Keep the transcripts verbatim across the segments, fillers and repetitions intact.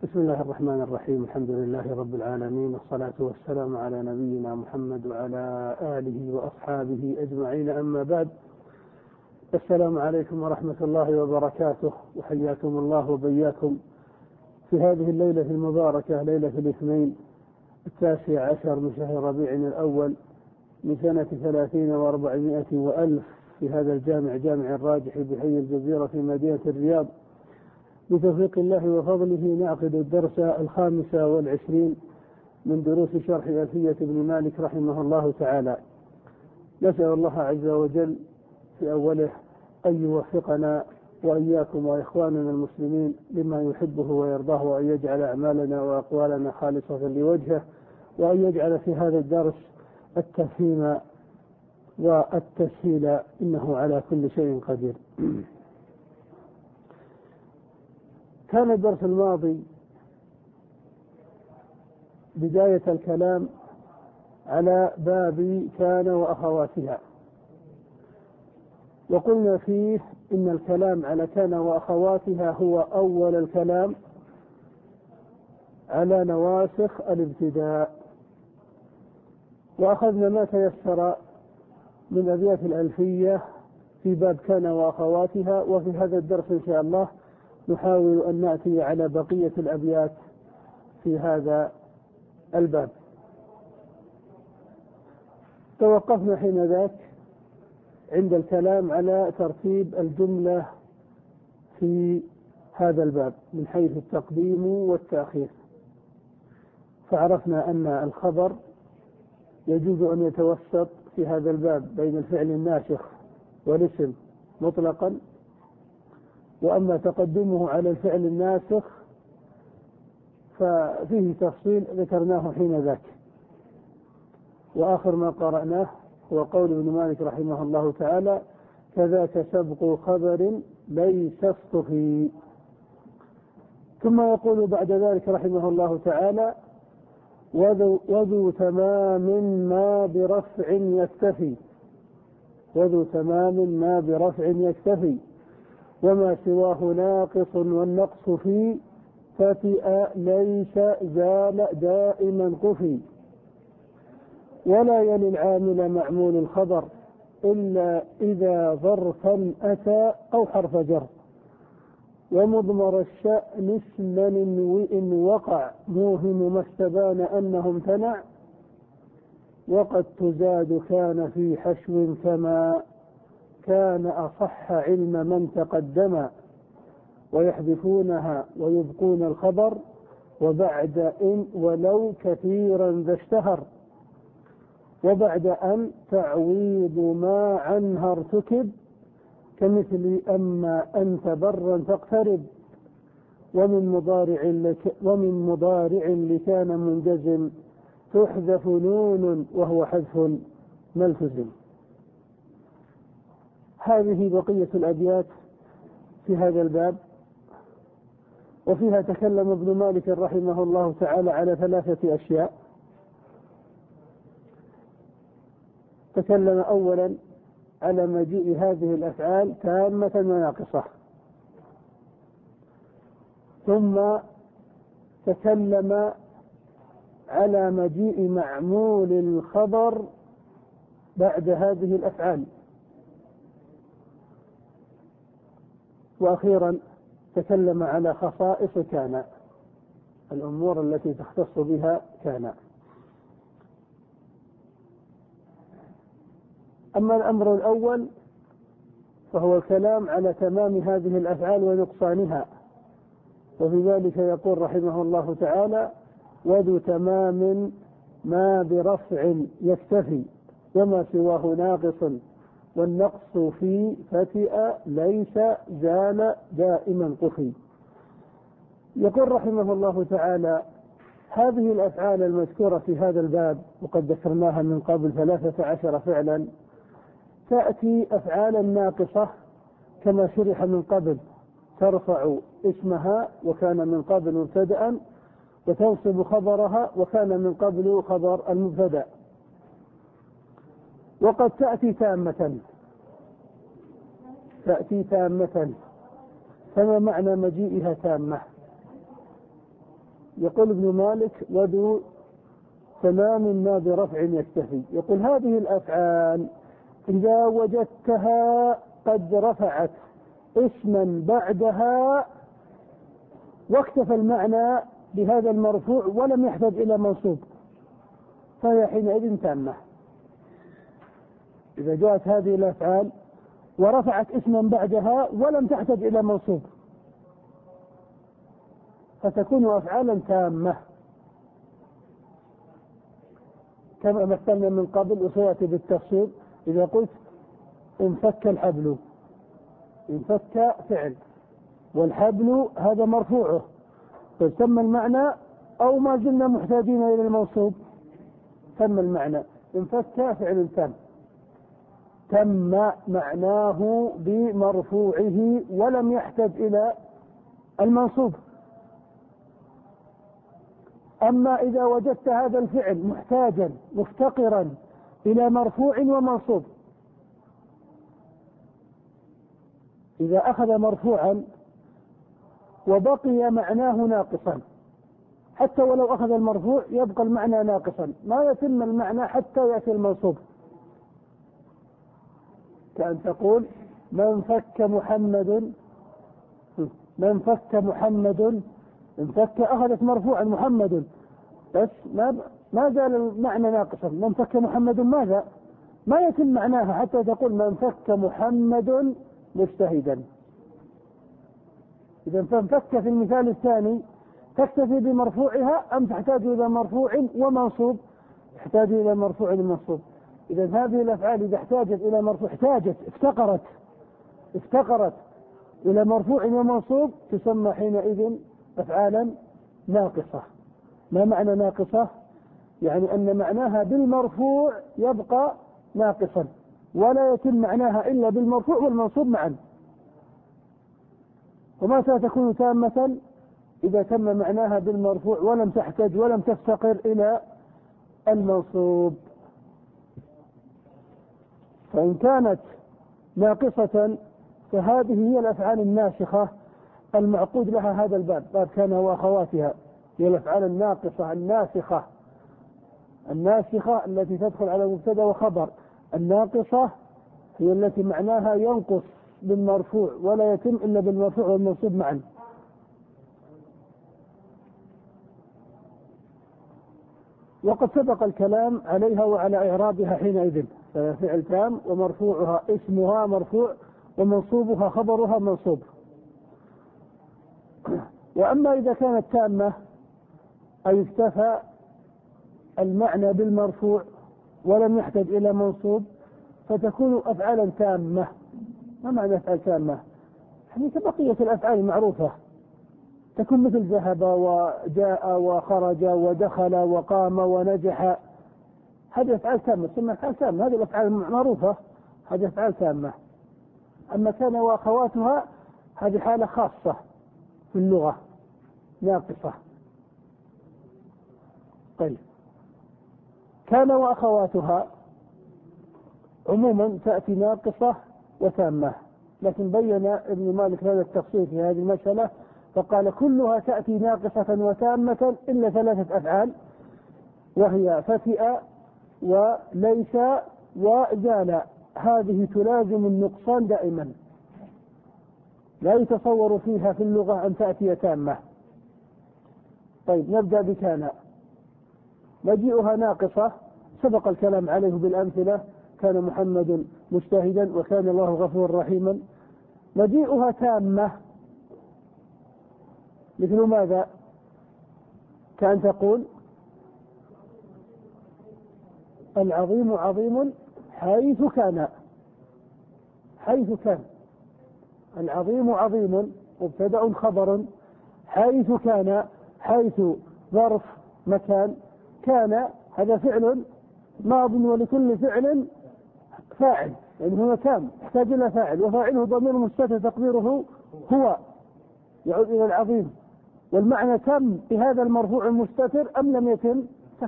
بسم الله الرحمن الرحيم. الحمد لله رب العالمين، والصلاة والسلام على نبينا محمد وعلى آله وأصحابه أجمعين، أما بعد. السلام عليكم ورحمة الله وبركاته، وحياكم الله وبياكم في هذه الليلة المباركة، ليلة الاثنين التاسع عشر من شهر ربيع الأول من سنة ثلاثين وأربعمائة وألف في هذا الجامع، جامع الراجح بحي الجزيرة في مدينة الرياض. بتوفيق الله وفضله نعقد الدرس الخامس والعشرين من دروس شرح ألفية ابن مالك رحمه الله تعالى. نسأل الله عز وجل في أوله أن يوفقنا وإياكم وإخواننا المسلمين لما يحبه ويرضاه، وأن يجعل أعمالنا وأقوالنا خالصة لوجهه، وأن يجعل في هذا الدرس التفهيم والتسهيل، إنه على كل شيء قدير. كان الدرس الماضي بداية الكلام على باب كان وأخواتها، وقلنا فيه إن الكلام على كان وأخواتها هو أول الكلام على نواسخ الابتداء، وأخذنا ما تيسر من أبيات الألفية في باب كان وأخواتها. وفي هذا الدرس إن شاء الله نحاول أن نأتي على بقية الأبيات في هذا الباب. توقفنا حين ذاك عند الكلام على ترتيب الجملة في هذا الباب من حيث التقديم والتأخير، فعرفنا أن الخبر يجوز أن يتوسط في هذا الباب بين الفعل الناسخ والاسم مطلقا، وأما تقدمه على الفعل الناسخ ففيه تفصيل ذكرناه حين ذاك. وآخر ما قرأناه هو قول ابن مالك رحمه الله تعالى: كذاك سبق خبر ليس اصطفي. ثم يقول بعد ذلك رحمه الله تعالى: وذو, وذو تمام ما برفع يكتفي، وذو تمام ما برفع يكتفي، وما سواه ناقص والنقص فيه فتئ ليس زال دائما قفي. ولا يلي العامل معمول الخبر إلا إذا ظرفا أتى أو حرف جر، ومضمر الشأن اسما وإن وقع موهم ما استبان أنه امتنع، وقد تزاد كان في حشو كما كان أصح علم من تقدم، ويحذفونها ويبقون الخبر وبعد إن ولو كثيرا ذا اشتهر، وبعد أن تعويض ما عنها ارتكب كمثل أما أنت برا تقترب، ومن مضارع لك ومن مضارع لكان منجزم تحذف نون وهو حذف ملتزم. هذه بقية الأبيات في هذا الباب، وفيها تكلم ابن مالك رحمه الله تعالى على ثلاثة أشياء. تكلم أولا على مجيء هذه الأفعال تامة وناقصة، ثم تكلم على مجيء معمول الخبر بعد هذه الأفعال، وأخيرا تكلم على خصائص كان، الأمور التي تختص بها كان. أما الأمر الأول فهو الكلام على تمام هذه الأفعال ونقصانها، وفي ذلك يقول رحمه الله تعالى: وذو تمام ما برفع يكتفي، وما سواه ناقص والنقص في فتئ ليس زال دائما قفي. يقول رحمه الله تعالى: هذه الأفعال المذكورة في هذا الباب، وقد ذكرناها من قبل ثلاثة عشر فعلا، تأتي أفعالا ناقصة كما شرح من قبل، ترفع اسمها وكان من قبل مبتدأ، وتنصب خبرها وكان من قبل خبر المبتدأ. وقد تأتي تامة، تأتي تامة. فما معنى مجيئها تامة؟ يقول ابن مالك: وذو تمام ما برفع يكتفي. يقول هذه الأفعال إذا وجدتها قد رفعت اسما بعدها واكتفى المعنى بهذا المرفوع ولم يحتاج إلى منصوب فهي حينئذ تامة. إذا جاءت هذه الأفعال ورفعت اسما بعدها ولم تحتاج إلى منصوب فتكون أفعالا تامة، كما مثلنا من قبل وسيأتي بالتفصيل. إذا قلت انفك الحبل، انفك فعل والحبل هذا مرفوعه، فسمى المعنى أو ما زلنا محتاجين إلى المنصوب؟ تم المعنى. انفك فعل تام، تم معناه بمرفوعه ولم يحتاج إلى المنصوب. أما إذا وجدت هذا الفعل محتاجا مفتقرا إلى مرفوع ومنصوب، إذا أخذ مرفوعا وبقي معناه ناقصا، حتى ولو أخذ المرفوع يبقى المعنى ناقصا، ما يتم المعنى حتى يأتي المنصوب. كأن تقول من فك محمد، من فك محمد، انفك أخذت مرفوعا محمد، بس ما ما زال المعنى ناقصا. من فك محمد ماذا؟ ما يتم معناها حتى تقول من فك محمد مجتهدا. إذا فانفك في المثال الثاني تكتفي بمرفوعها أم تحتاج إلى مرفوع ومنصوب؟ تحتاج إلى مرفوع ومنصوب. إذا هذه الأفعال إذا احتاجت إلى مرفوع، احتاجت افتقرت افتقرت إلى مرفوع ومنصوب تسمى حينئذ أفعالا ناقصة. ما معنى ناقصة؟ يعني أن معناها بالمرفوع يبقى ناقصا ولا يتم معناها إلا بالمرفوع والمنصوب معا. ومتى تكون تامة؟ إذا تم معناها بالمرفوع ولم تحتاج ولم تفتقر إلى المنصوب. فإن كانت ناقصة فهذه هي الأفعال الناسخة المعقود لها هذا الباب، باب كان وأخواتها، هي الأفعال الناقصة الناسخة. الناسخة التي تدخل على مبتدأ وخبر، الناقصة هي التي معناها ينقص بالمرفوع ولا يتم إلا بالمرفوع والمنصوب معا. وقد سبق الكلام عليها وعلى إعرابها حينئذ، فعل تام ومرفوعها اسمها مرفوع ومنصوبها خبرها منصوب. وأما إذا كانت تامة أي اكتفى المعنى بالمرفوع ولم يحتاج إلى منصوب فتكون أفعالا تامة. ما معنى أفعال تامة؟ يعني كبقية الأفعال المعروفة، تكون مثل ذهب وجاء وخرج ودخل وقام ونجح، هذه أفعال تامة ثم أفعال تامة، هذه الأفعال المعروفة هذه أفعال تامة. أما كان وأخواتها هذه حالة خاصة في اللغة ناقصة. طيب، كان وأخواتها عموما تأتي ناقصة وتامة، لكن بين ابن مالك هذا التفصيل في هذه المسألة فقال كلها تأتي ناقصة وتامة إلا ثلاثة أفعال، وهي فتئ وليس وزال، هذه تلازم النقصان دائما، لا يتصور فيها في اللغة أن تأتي تامة. طيب، نبدأ بكان. مجيئها ناقصة سبق الكلام عليه بالأمثلة، كان محمد مجتهدا وكان الله غفورا رحيما. مجيئها تامة مثل ماذا؟ كأن تقول العظيم عظيم حيث كان، حيث كان، العظيم عظيم مبتدأ خبر، حيث كان، حيث ظرف مكان، كان هذا فعل ماض ولكل فعل فاعل، يعني هو كان يحتاج إلى فاعل وفاعله ضمير مستتر تقديره هو، يعود إلى العظيم. والمعنى تم بهذا المرفوع المستتر أم لم يتم؟ تم.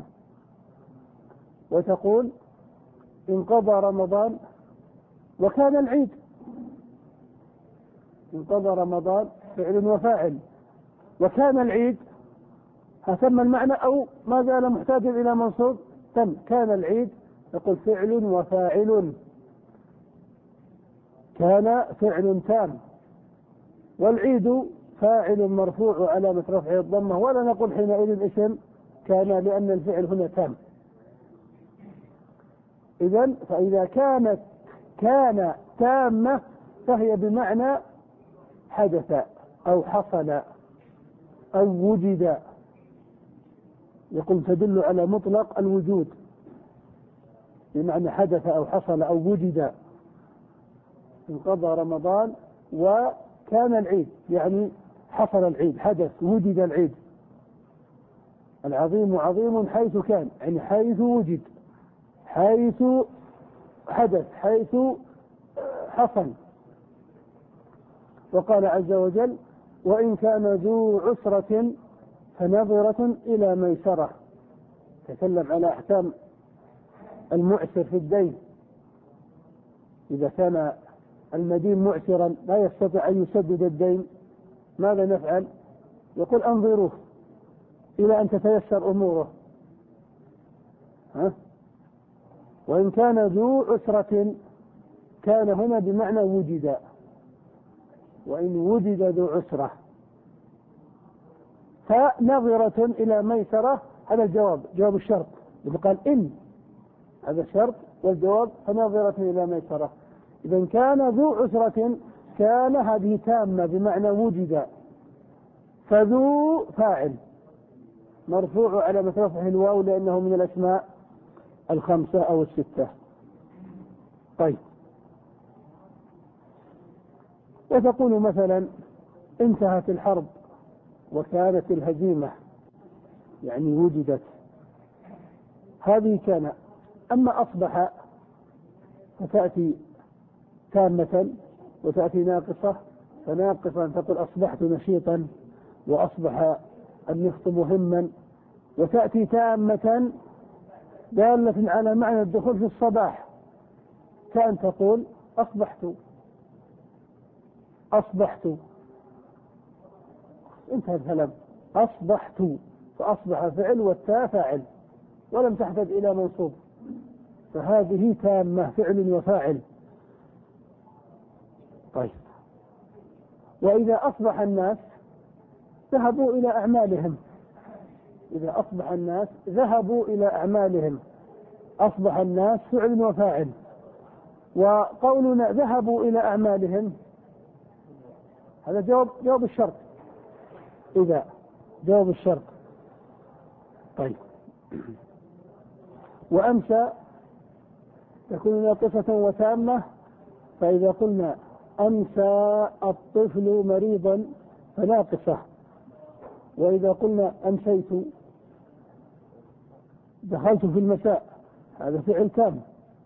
وتقول انقضى رمضان وكان العيد، انقضى رمضان فعل وفاعل، وكان العيد تم المعنى أو ما زال محتاجا إلى منصوب؟ تم. كان العيد يقول فعل وفاعل، كان فعل تام، والعيد فاعل مرفوع علامة رفعه الضمة، ولا نقول حينئذ اسم كان لأن الفعل هنا تام. إذن فإذا كانت كان تامة فهي بمعنى حدث أو حصل أو وجد، يقول تدل على مطلق الوجود بمعنى حدث أو حصل أو وجد. انقضى رمضان وكان العيد، يعني حصل العيد، حدث وجد العيد. العظيم عظيم حيث كان، يعني حيث وجد، حيث حدث، حيث حصل. وقال عز وجل وإن كان ذو عسرة فنظرة إلى ميسرة، تكلم على أحكام المعسر في الدين. إذا كان المدين معسرا لا يستطيع أن يسدد الدين ماذا نفعل؟ يقول أنظروه إلى أن تتيسر أموره. ها؟ وإن كان ذو عسرة، كان هنا بمعنى وجد، وإن وجد ذو عسرة فنظرة إلى ميسرة، هذا الجواب، جواب الشرط. إذا قال إن، هذا الشرط، والجواب فنظرة إلى ميسرة. إذا كان ذو عسرة، كان هذه تامة بمعنى وجد، فذو فاعل مرفوع على رفعه الواو لأنه من الأسماء الخمسة أو الستة. طيب، وتقول مثلا انتهت الحرب وكانت الهزيمة، يعني وجدت، هذه كان. أما أصبح فتأتي تامة وتأتي ناقصة، فناقصا تقول أصبحت نشيطا وأصبح النشط مهما، وتأتي تامة دالة على معنى الدخول في الصباح، كأن تقول أصبحت أصبحت انتهى الكلام، أصبحت، فأصبح فعل والتاء فاعل ولم تحتاج إلى منصوب، فهذه تامة فعل وفاعل. طيب، وإذا أصبح الناس ذهبوا إلى أعمالهم، إذا أصبح الناس ذهبوا إلى أعمالهم، أصبح الناس فعل وفاعل. وقولنا ذهبوا إلى أعمالهم هذا جواب جواب الشرط، إذا جواب الشرط. طيب، وأمسى تكون ناقصة وتامة، فإذا قلنا أمسى الطفل مريضا فناقصة، وإذا قلنا أمسيت دخلت في المساء هذا فعل تام.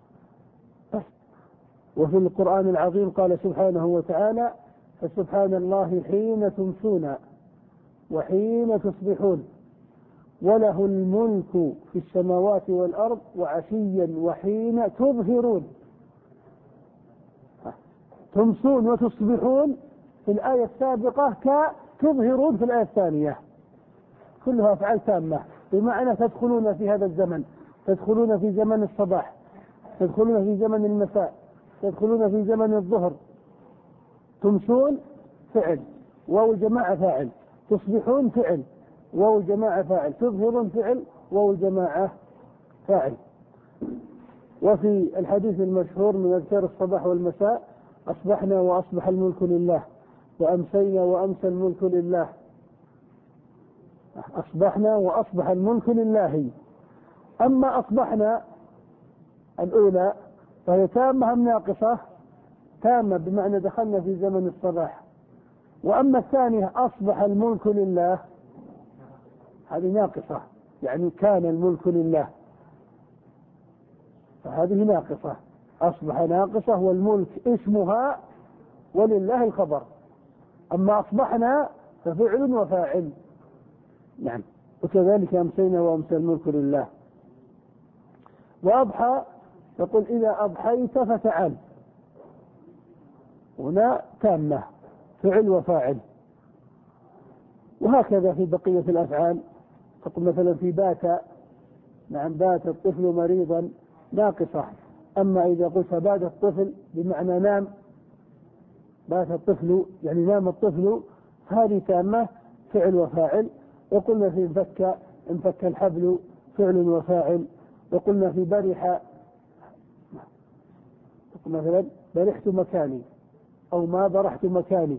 وفي القرآن العظيم قال سبحانه وتعالى فسبحان الله حين تمسون وحين تصبحون وله الملك في السماوات والأرض وعشيا وحين تظهرون. تمسون وتصبحون في الآية السابقة كتظهرون في الآية الثانية، كلها أفعال تامة بمعنى تدخلون في هذا الزمن، تدخلون في زمن الصباح، تدخلون في زمن المساء، تدخلون في زمن الظهر. تمسون فعل واو الجماعة فاعل، تصبحون فعل واو الجماعة فاعل، تظهرون فعل واو الجماعة فاعل. وفي الحديث المشهور من أذكار الصباح والمساء أصبحنا وأصبح الملك لله، وأمسينا وأمسى الملك لله. أصبحنا وأصبح الملك لله. أما أصبحنا الأولى فهي تامة أم ناقصة؟ تامة بمعنى دخلنا في زمن الصباح. وأما الثانية أصبح الملك لله هذه ناقصة، يعني كان الملك لله، فهذه ناقصة. أصبح ناقصة والملك اسمها ولله الخبر. أما أصبحنا ففعل وفاعل. نعم، وكذلك أمسينا وأمسى الملك لله. وأضحى يقول إذا أضحيت فتعال، هنا تامة فعل وفاعل. وهكذا في بقية الأفعال تقول مثلا في بات، نعم بات الطفل مريضا ناقصة. أما إذا قلت بات الطفل بمعنى نام، بات الطفل يعني نام الطفل، هذه تامة فعل وفاعل. وقلنا في انفك، انفك الحبل فعل وفاعل. وقلنا في برح، مثلا برحت مكاني أو ما برحت مكاني،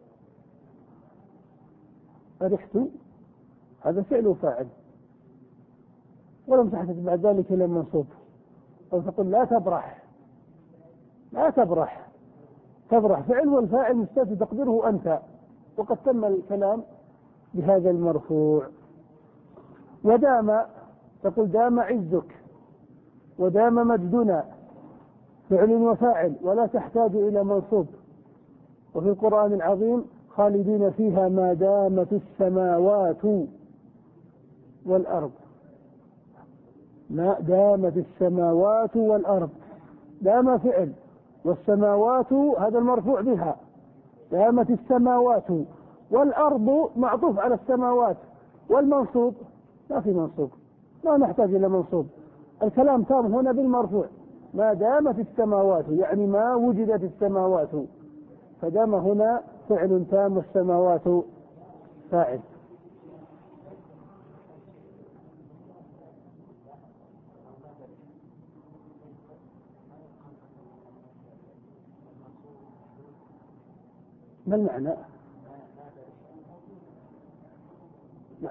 برحت هذا فعل وفاعل، ولم تحدث بعد ذلك إلى منصوب. أو تقول لا تبرح، لا تبرح، تبرح فعل والفاعل مستتر تقديره أنت، وقد تم الكلام بهذا المرفوع. ودام، تقول دام عزك، ودام مجدنا فعل وفاعل ولا تحتاج إلى منصوب. وفي القرآن العظيم خالدين فيها ما دامت السماوات والأرض، ما دامت السماوات والأرض، دام فعل والسماوات هذا المرفوع بها، دامت السماوات، والأرض معطوف على السماوات، والمنصوب ما في منصوب، لا نحتاج إلى منصوب. الكلام تام هنا بالمرفوع، ما دامت السماوات يعني ما وجدت السماوات، فدام هنا فعل تام والسماوات فاعل. ما المعنى؟ لا.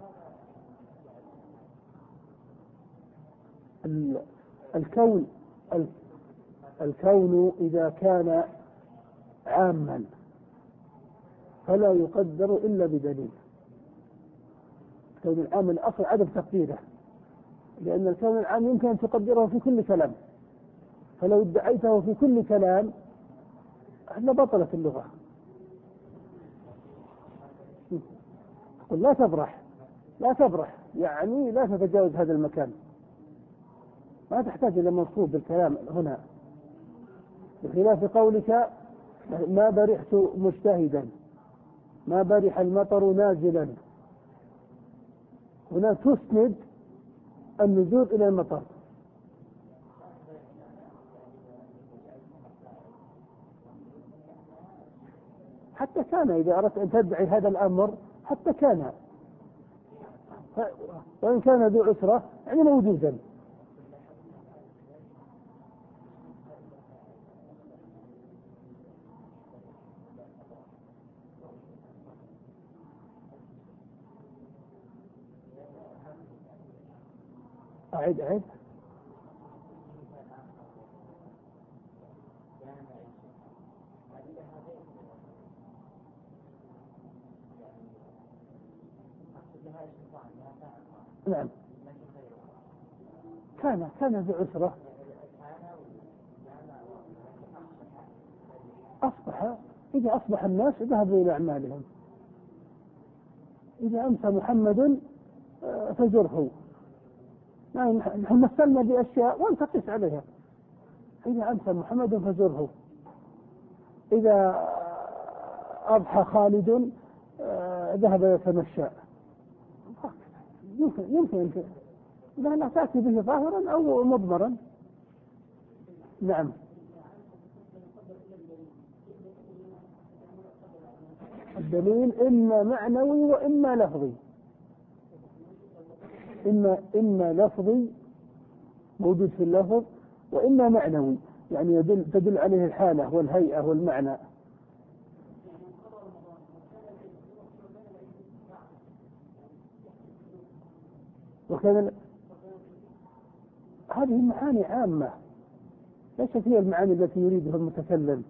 الكون الكون إذا كان عاما فلا يقدر إلا بدليل. الكون العام الأصل عدم تقديره، لأن الكون العام يمكن أن تقدره في كل كلام، فلو ادعيته في كل كلام لبطلت اللغة. قل لا تبرح، لا تبرح يعني لا تتجاوز هذا المكان، ما تحتاج إلى منصوب بالكلام هنا، بخلاف قولك ما برحت مجتهدا، ما برح المطر نازلا، هنا تسند النزول إلى المطر. حتى كان إذا أردت أن تدعي هذا الأمر حتى كان، وإن كان ذو عسرة يعني موجودا. أعد أعد نعم. كان كان ذو عسرة أصبح، إذا أصبح الناس ذهبوا إلى أعمالهم. إذا أمسى محمد فزره، نحن مثلنا بأشياء وأنت قس عليها. إذا أمسى محمد فزره، إذا أضحى خالد ذهب يتمشى. يمكن يمكن لا لا تأتي به ظاهرا أو مضمرا. نعم. الدليل إما معنوي وإما لفظي، إما إما لفظي موجود في اللفظ، وإما معنوي يعني يدل تدل عليه الحالة والهيئة والمعنى. وكان هذه معاني عامة ليست هي المعاني التي يريدها المتكلم.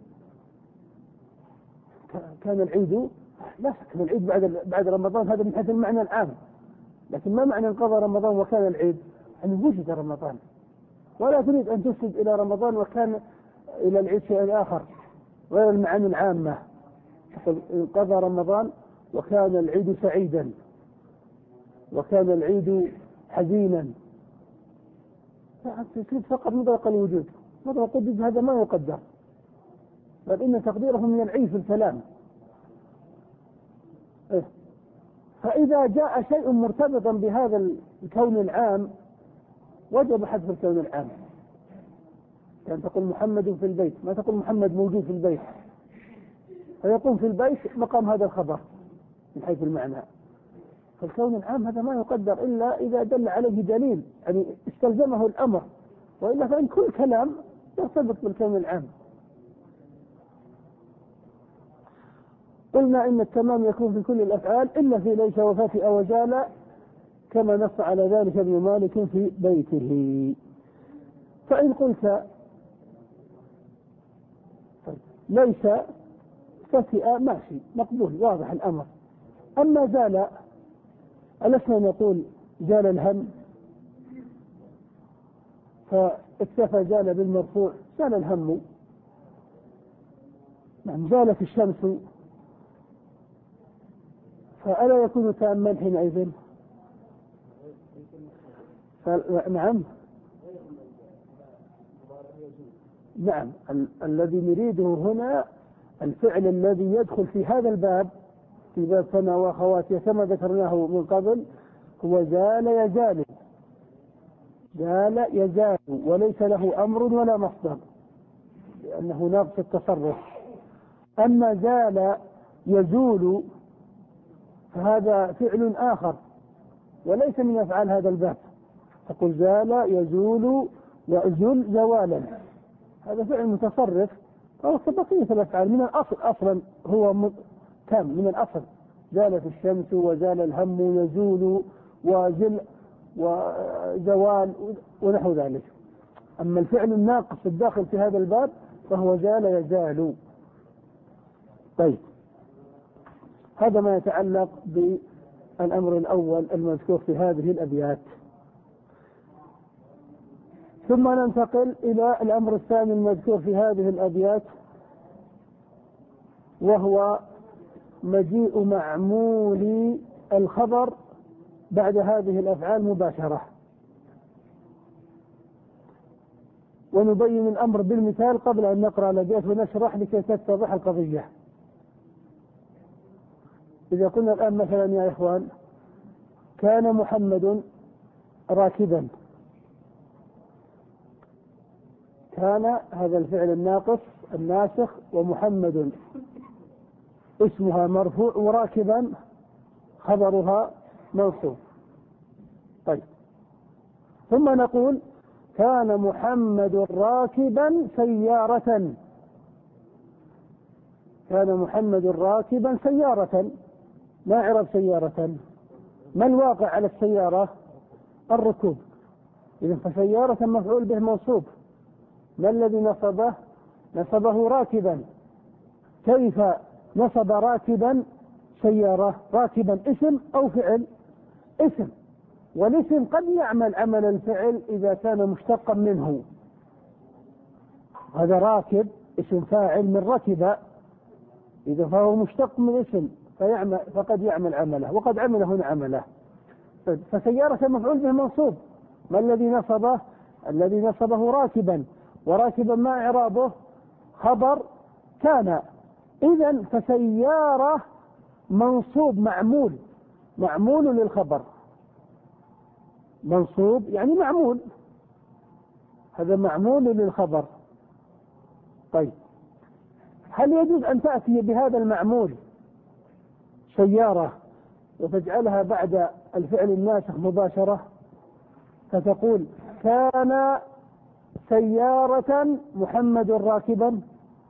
كان العيد، لا شك أن العيد بعد بعد رمضان هذا من حيث المعنى العام، لكن ما معنى انقضى رمضان وكان العيد؟ أن وجد رمضان، ولا تريد أن تسد إلى رمضان وكان إلى العيد شيء آخر غير المعاني العامة. انقضى رمضان وكان العيد سعيدا، وكان العيد حزينا، تريد فقط مطلق الوجود. مطلق الوجود هذا ما يقدر، بل إن تقديره من العيب في الكلام. إيه؟ فإذا جاء شيء مرتبطا بهذا الكون العام وجب حذف الكون العام. كان تقول محمد في البيت، ما تقول محمد موجود في البيت، فيقوم في البيت مقام هذا الخبر من حيث المعنى. فالكون العام هذا ما يقدر إلا إذا دل عليه دليل، يعني استلزمه الأمر، وإلا فإن كل كلام يرتبط بالكون العام. قلنا إن التمام يكون في كل الأفعال إلا في ليس وفتئ وجال، كما نص على ذلك ابن مالك في بيته. فإن قلت ليس فتئ ماشي مقبول واضح الأمر. أما زال، ألسنا نقول زال الهم، فاكتفى زال بالمرفوع، زال الهم. نعم زالت الشمس، فألا يكون تاما حينئذ؟ نعم نعم ال- الذي نريده هنا الفعل الذي يدخل في هذا الباب، في باب سنة وأخواتها كما ذكرناه من قبل، هو زال يزال، زال يزال، وليس له أمر ولا مصدر لأنه ناقص التصرف. أما زال يزول فهذا فعل آخر وليس من أفعال هذا الباب. تقول زال يزول وأزل زوالا، هذا فعل متصرف، أو كبقية الأفعال من الأصل. أصلا هو تام من الأصل، زالت الشمس وزال الهم يزول وزل وزوال ونحو ذلك. أما الفعل الناقص الداخل في هذا الباب فهو زال يزال. طيب، هذا ما يتعلق بالأمر الأول المذكور في هذه الأبيات. ثم ننتقل إلى الأمر الثاني المذكور في هذه الأبيات، وهو مجيء معمول الخبر بعد هذه الأفعال مباشرة. ونبين الأمر بالمثال قبل أن نقرأ الأبيات ونشرح لكي تتضح القضية. إذا قلنا الآن مثلا يا إخوان كان محمد راكبا، كان هذا الفعل الناقص الناسخ، ومحمد اسمها مرفوع، وراكبا خبرها منصوب. طيب، ثم نقول كان محمد راكبا سيارة، كان محمد راكبا سيارة، ما إعراب سيارة؟ ما الواقع على السيارة؟ الركوب. إذن فسيارة مفعول به منصوب، ما الذي نصبه؟ نصبه راكبا. كيف نصب راكبا سيارة؟ راكبا اسم أو فعل؟ اسم، والاسم قد يعمل عمل الفعل إذا كان مشتقا منه. هذا راكب اسم فاعل من ركب، إذا فهو مشتق من اسم فيعمل، فقد يعمل عمله، وقد عمل هنا عمله. فسيارة مفعول به منصوب، ما الذي نصبه؟ الذي نصبه راكبا، وراكبا ما إعرابه؟ خبر كان. إذن فسيارة منصوب معمول، معمول للخبر، منصوب يعني معمول، هذا معمول للخبر. طيب، هل يجوز أن تأتي بهذا المعمول سيارة وتجعلها بعد الفعل الناسخ مباشرة، فتقول كان سيارة محمد راكبا؟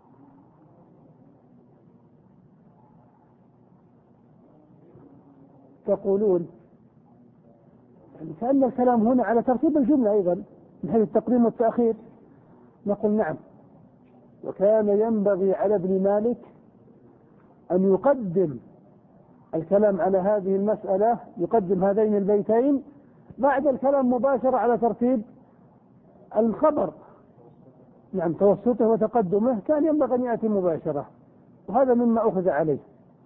تقولون يعني كأن الكلام هنا على ترتيب الجملة أيضا من حيث التقديم والتأخير. نقول نعم، وكان ينبغي على ابن مالك أن يقدم الكلام على هذه المسألة، يقدم هذين البيتين بعد الكلام مباشرة على ترتيب الخبر. نعم، توسطه وتقدمه كان ينبغي أن يأتي مباشرة، وهذا مما أخذ عليه.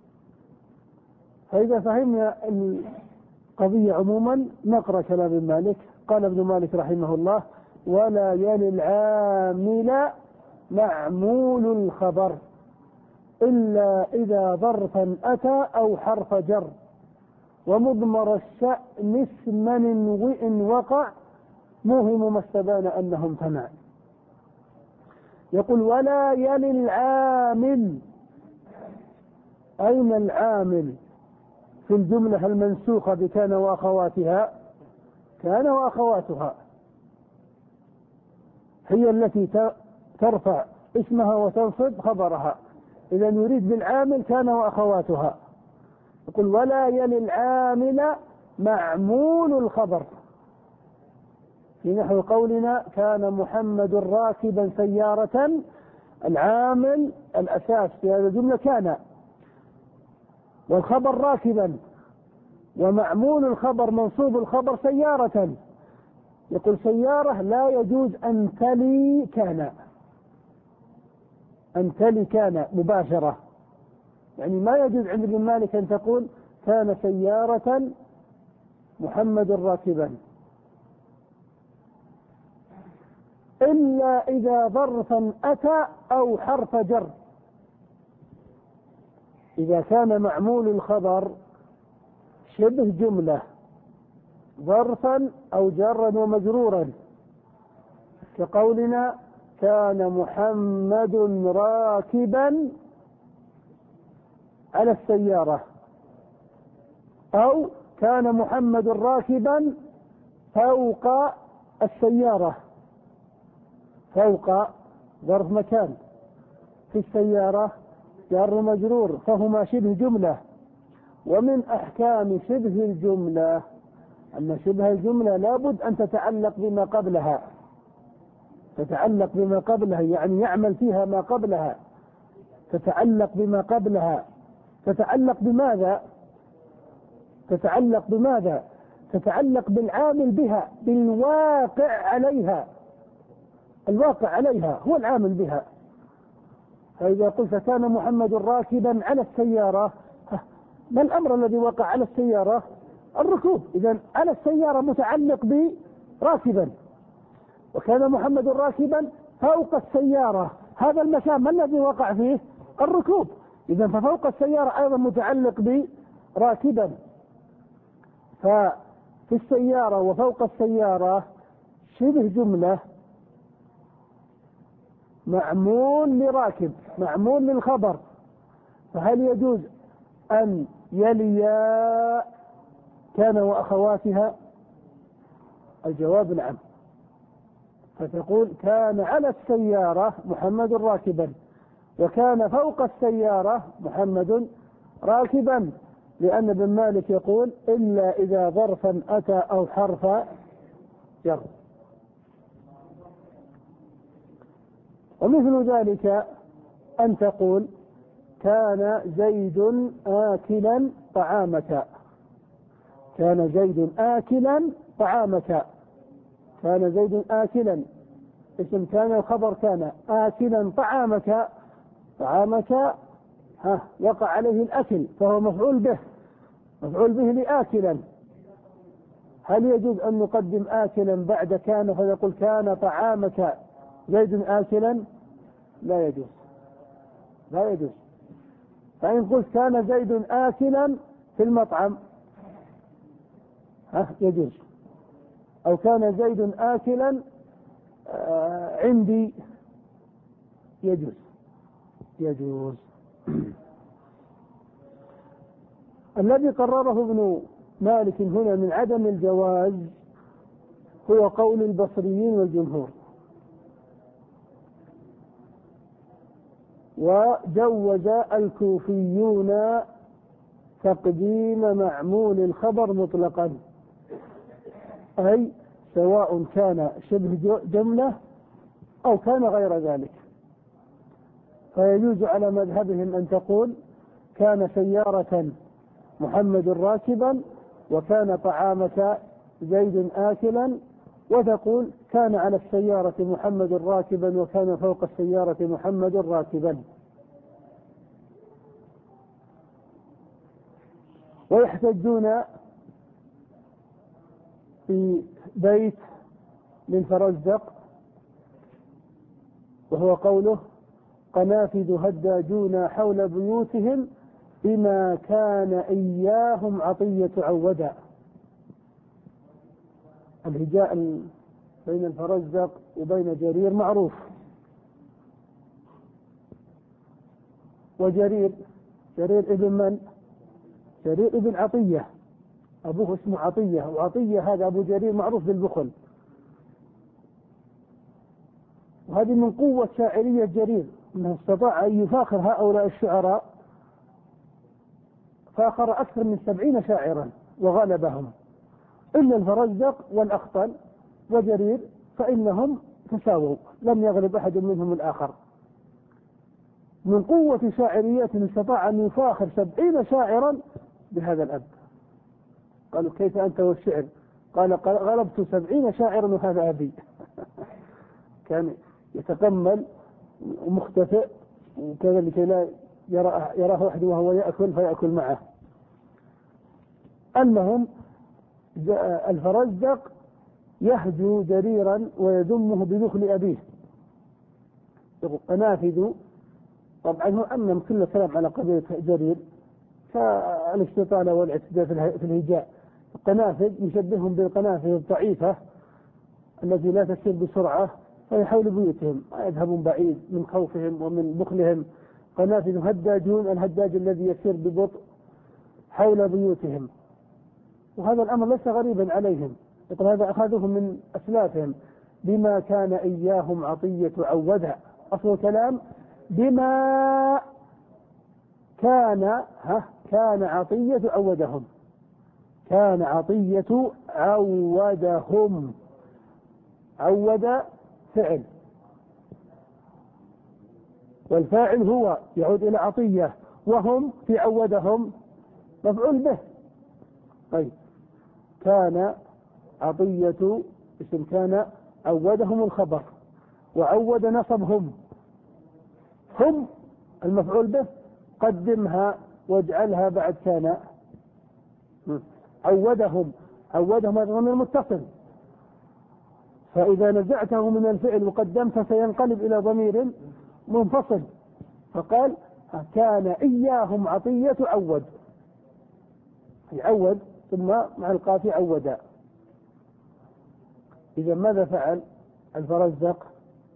فإذا فهمنا القضية عموما نقرأ كلام ابن مالك. قال ابن مالك رحمه الله: ولا يلي العامل معمول الخبر إلا إذا ظرفا أتى أو حرف جر، ومضمر الشأن اسما وإن وقع موهم ما استبان أنه امتنع. يقول ولا يلي العامل. أين العامل في الجملة المنسوخة بكان وأخواتها؟ كان وأخواتها هي التي ترفع اسمها وتنصب خبرها، إذا يريد بالعامل كان وأخواتها. يقول ولا يلي العامل معمول الخبر، في نحو قولنا كان محمد راكبا سيارة. العامل الأساس في هذه الجملة كان، والخبر راكبا، ومعمول الخبر منصوب الخبر سيارة. يقول سيارة لا يجوز أن تلي كان، أن تلي كان مباشرة، يعني ما يجوز عند ابن مالك أن تقول كان سيارة محمد راكبا، إلا إذا ظرفا أتى أو حرف جر. إذا كان معمول الخبر شبه جملة ظرفا أو جرا ومجرورا، كقولنا كان محمد راكبا على السيارة، أو كان محمد راكبا فوق السيارة. فوق ظرف مكان، في السيارة جر مجرور، فهما شبه جملة. ومن أحكام شبه الجملة أن شبه الجملة لابد أن تتعلق بما قبلها، تتعلق بما قبلها يعني يعمل فيها ما قبلها، تتعلق بما قبلها. تتعلق بماذا؟ تتعلق بماذا؟ تتعلق بالعامل بها، بالواقع عليها. الواقع عليها هو العامل بها. فإذا قلت كان محمد راكبا على السيارة، ما الأمر الذي وقع على السيارة؟ الركوب. إذن على السيارة متعلق براكبا، وكان محمد راكبا فوق السيارة، هذا المكان ما الذي وقع فيه؟ الركوب. إذن ففوق السيارة أيضا متعلق براكبا. ففي السيارة وفوق السيارة شبه جملة معمول لراكب، معمول للخبر. فهل يجوز أن يليا كان وأخواتها؟ الجواب نعم. فتقول كان على السيارة محمد راكبا، وكان فوق السيارة محمد راكبا، لأن ابن مالك يقول إلا إذا ظرفا أتى أو حرف جر. ومثل ذلك أن تقول كان زيد آكلا طعامك. كان زيد آكلا طعامك. كان زيد آكلا اسم كان، الخبر كان، آكلا طعامك. طعامك ها وقع عليه الأكل فهو مفعول به، مفعول به لآكلا. هل يجوز أن نقدم آكلا بعد كان فيقول كان طعامك زيد آكلا؟ لا يجوز، لا يجوز. فإن قلت كان زيد آكلا في المطعم ها يجوز، أو كان زيد آكلا آه عندي يجوز، يجوز. الذي قرره ابن مالك هنا من عدم الجواز هو قول البصريين والجمهور، وجوز الكوفيون تقديم معمول الخبر مطلقا، أي سواء كان شبه جملة أو كان غير ذلك. فيجوز على مذهبهم أن تقول كان سيارة محمد راكبا، وكان طعامك زيد آكلا، وتقول كان على السيارة محمد راكبا، وكان فوق السيارة محمد راكبا. ويحتجون في بيت من فرزدق وهو قوله قنافذ هداجون حول بيوتهم بما كان إياهم عطية عودا. الهجاء بين الفرزدق وبين جرير معروف، وجرير جرير ابن من؟ جرير ابن عطية، أبوه اسمه عطية، وعطية هذا أبو جرير معروف بالبخل. وهذه من قوة شاعرية جرير أنه استطاع أن يفاخر هؤلاء الشعراء، فاخر أكثر من سبعين شاعرا وغلبهم، إلا الفرزدق والأخطل وجرير فإنهم تساووا، لم يغلب أحد منهم الآخر. من قوة شاعريته استطاع أن يفاخر سبعين شاعرا بهذا الأب. قالوا كيف أنت والشعر؟ قال غلبت سبعين شاعرا وهذا أبي. كان يتقمل ومختفئ وكذلك لا يراه أحد وهو يأكل فيأكل معه. أنهم الفرزدق يهجو جريرا ويذمه ببخل أبيه. قنافذ طبعا هو أمن كل كلام على قضية جرير كالاستطالة والاعتداء في الهجاء. القنافذ يشبههم بالقنافذ الضعيفة التي لا تسير بسرعة فهي حول بيوتهم، ما يذهبون بعيد من خوفهم ومن بخلهم. قنافذ هداجون، الهداج الذي يسير ببطء حول بيوتهم، وهذا الأمر ليس غريبا عليهم، هذا أخذوه من أسلافهم. بما كان إياهم عطية عودا، أصل الكلام بما كان ها كان عطية عودهم، كان عطية عودهم. عود فعل، والفاعل هو يعود إلى عطية، وهم في عودهم مفعول به. طيب كان عطية اسم كان، عودهم الخبر، وعود نصبهم، هم المفعول به، قدمها واجعلها بعد كان. عودهم عودهم هذا ضمير متصل، فإذا نزعته من الفعل وقدمته سينقلب إلى ضمير منفصل، فقال كان إياهم عطية عود، يعود ثم مع القاف عودا. إذا ماذا فعل الفرزدق؟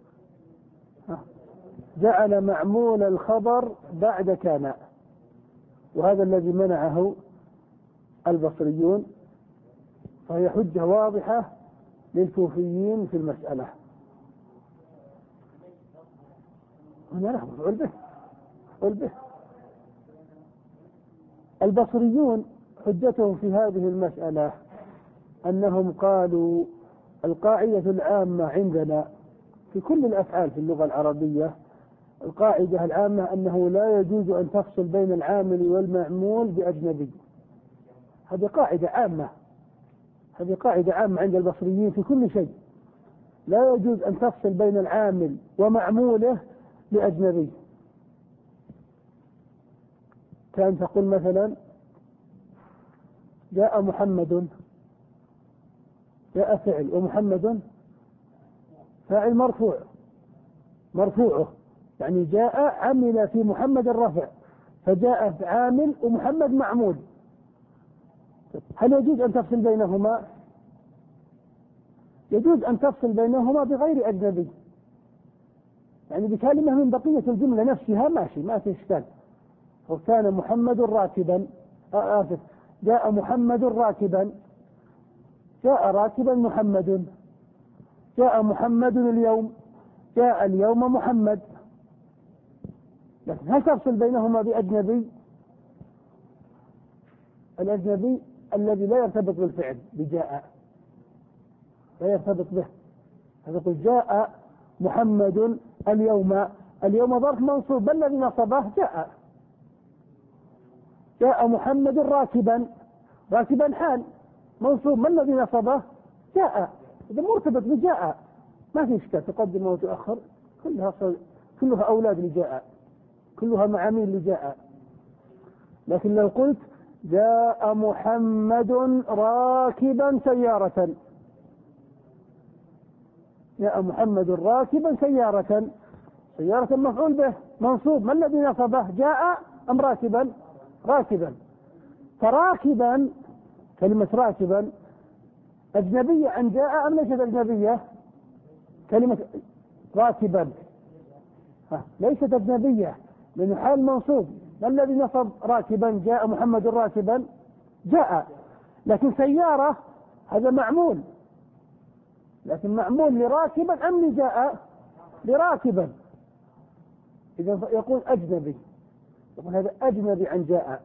جعل معمول الخبر بعد كان، وهذا الذي منعه البصريون، فهي حجة واضحة للكوفيين في المسألة. هنا له مفعول به، مفعول به. البصريون حجتهم في هذه المسألة أنهم قالوا القاعدة العامة عندنا في كل الأفعال في اللغة العربية، القاعدة العامة أنه لا يجوز أن تفصل بين العامل والمعمول بأجنبي. هذه قاعدة عامة، هذه قاعدة عامة عند البصريين في كل شيء، لا يجوز أن تفصل بين العامل ومعموله بأجنبي. كان تقول مثلا جاء محمد، جاء فعل ومحمد فاعل مرفوع، مرفوعه يعني جاء عمل في محمد الرفع، فجاء عامل ومحمد معمول. هل يجوز أن تفصل بينهما؟ يجوز أن تفصل بينهما بغير أجنبي، يعني بكلمة من بقية الجملة نفسها ماشي، ما في إشكال. وكان محمد راكبا، آسف جاء محمد راكبا، جاء راكبا محمد، جاء محمد اليوم، جاء اليوم محمد. لكن هل تفصل بينهما بأجنبي؟ الأجنبي الذي لا يرتبط بالفعل بجاء، لا يرتبط به. هذا يقول جاء محمد اليوم، اليوم ظرف منصوب، بل الذي نصبه جاء. جاء محمد راكبا، راكبا حال منصوب، ما الذي نصبه؟ جاء. إذا مرتبط بجاء ما في إشكال، تقدم وتؤخر، كلها كلها أولاد لجاء، كلها معاميل لجاء. لكن لو قلت جاء محمد راكبا سيارة، جاء محمد راكبا سيارة، سيارة مفعول به منصوب، ما الذي نصبه؟ جاء أم راكبا؟ راكبا. فراكبا كلمة راكبا أجنبية عن جاء أم ليست أجنبية؟ كلمة راكبا ليست أجنبية من حال منصوب. ما الذي نصب راكبا؟ جاء محمد راكبا، جاء. لكن سيارة هذا معمول، لكن معمول لراكبا أم لجاء؟ لراكبا. إذا يقول أجنبي، يقول هذا أجنبي عن جاء.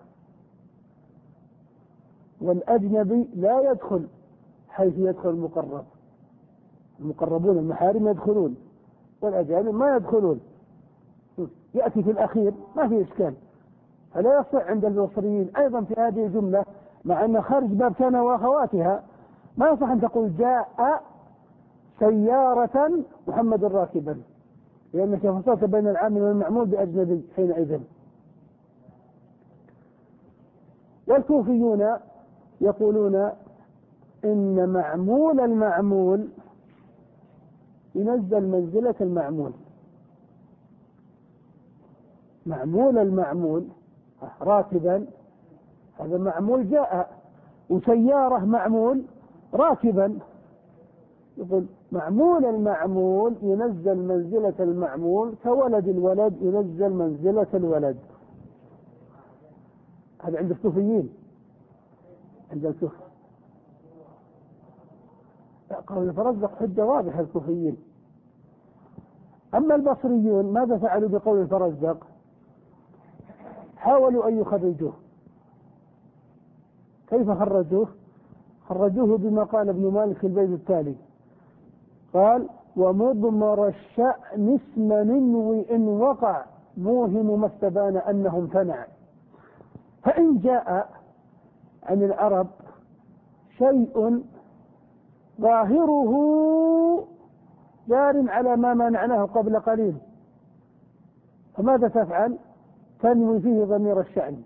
والأجنبي لا يدخل حيث يدخل المقرب. المقربون المحارم يدخلون والأجانب ما يدخلون، يأتي في الأخير ما في إشكال. فلا يصح عند البصريين أيضا في هذه الجملة، مع أن خارج باب كان وأخواتها، ما يصح أن تقول جاء سيارة محمد راكبا، لأنك فصلت بين العامل والمعمول بأجنبي حينئذ. والكوفيون يقولون إن معمول المعمول ينزل منزلة المعمول. معمول المعمول راكبا هذا معمول جاء، وسيارة معمول راكبا. يقول معمول المعمول ينزل منزلة المعمول كولد الولد ينزل منزلة الولد. هذا عند الكوفيين. عند الكوفة قول الفرزدق حجة واضحة الكوفيين. أما البصريون ماذا فعلوا بقول الفرزدق؟ حاولوا أن يخرجوه. كيف خرجوه؟ خرجوه بما قال ابن مالك في البيت التالي، قال ومضمر الشأن اسم ننوي إن وقع موهم ما استبان أنه امتنع. فإن جاء عن العرب شيء ظاهره جار على ما منعناه قبل قليل، فماذا تفعل؟ تنوي فيه ضمير الشأن.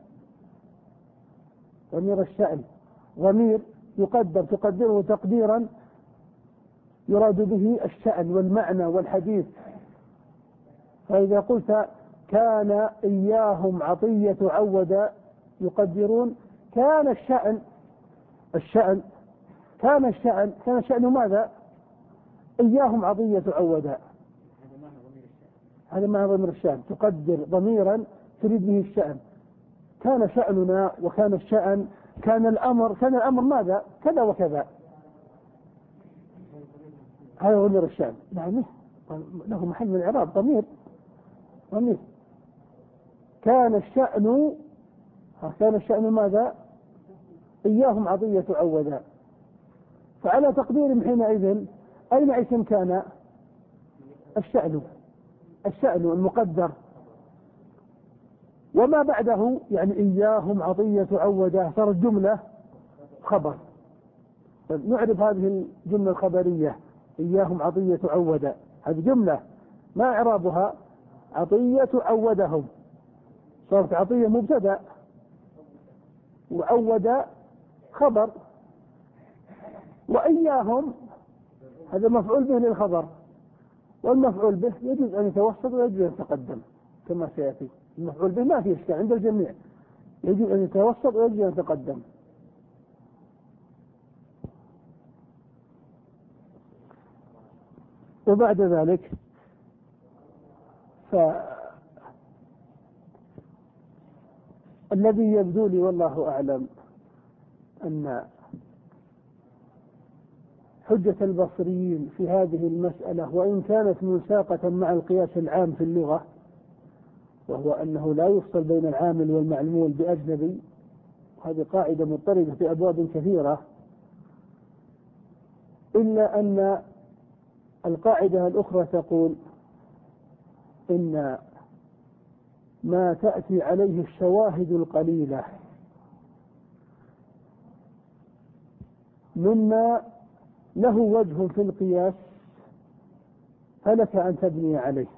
ضمير الشأن ضمير يقدر تقدره تقديرا يراد به الشأن والمعنى والحديث. فإذا قلت كان إياهم عطية عود يقدرون كان الشأن الشأن كان الشأن كان الشأن ماذا؟ إياهم عطية عودا. هذا معنى ضمير الشأن، تقدر ضميرا تريد به الشأن. كان شأننا وكان الشأن، كان الأمر، كان الأمر ماذا؟ كذا وكذا. هذا ضمير الشأن، يعني له محل من الإعراب، ضمير ضمير. كان الشأن كان الشأن ماذا؟ إياهم عطية عودا. فعلى تقدير حينئذ أين اسم كان؟ الشأن الشأن المقدر، وما بعده يعني إياهم عطية عودا صار الجملة خبر. نعرف هذه الجملة الخبرية إياهم عطية عودا، هذه جملة ما إعرابها؟ عطية عودهم، صارت عطية مبتدأ وعود خبر، وإياهم هذا مفعول به للخبر، والمفعول به يجوز أن يتوسط ويجوز أن يتقدم كما سيأتي. المفعول به ما فيه إشكال عند الجميع، يجوز أن يتوسط ويجوز أن يتقدم. وبعد ذلك فالذي يبدو لي والله أعلم أن حجة البصريين في هذه المسألة وإن كانت منساقة مع القياس العام في اللغة، وهو أنه لا يفصل بين العامل والمعمول بأجنبي، هذه قاعدة مضطردة في أبواب كثيرة، إلا أن القاعدة الأخرى تقول إن ما تأتي عليه الشواهد القليلة مما له وجه في القياس فلك أن تبني عليه.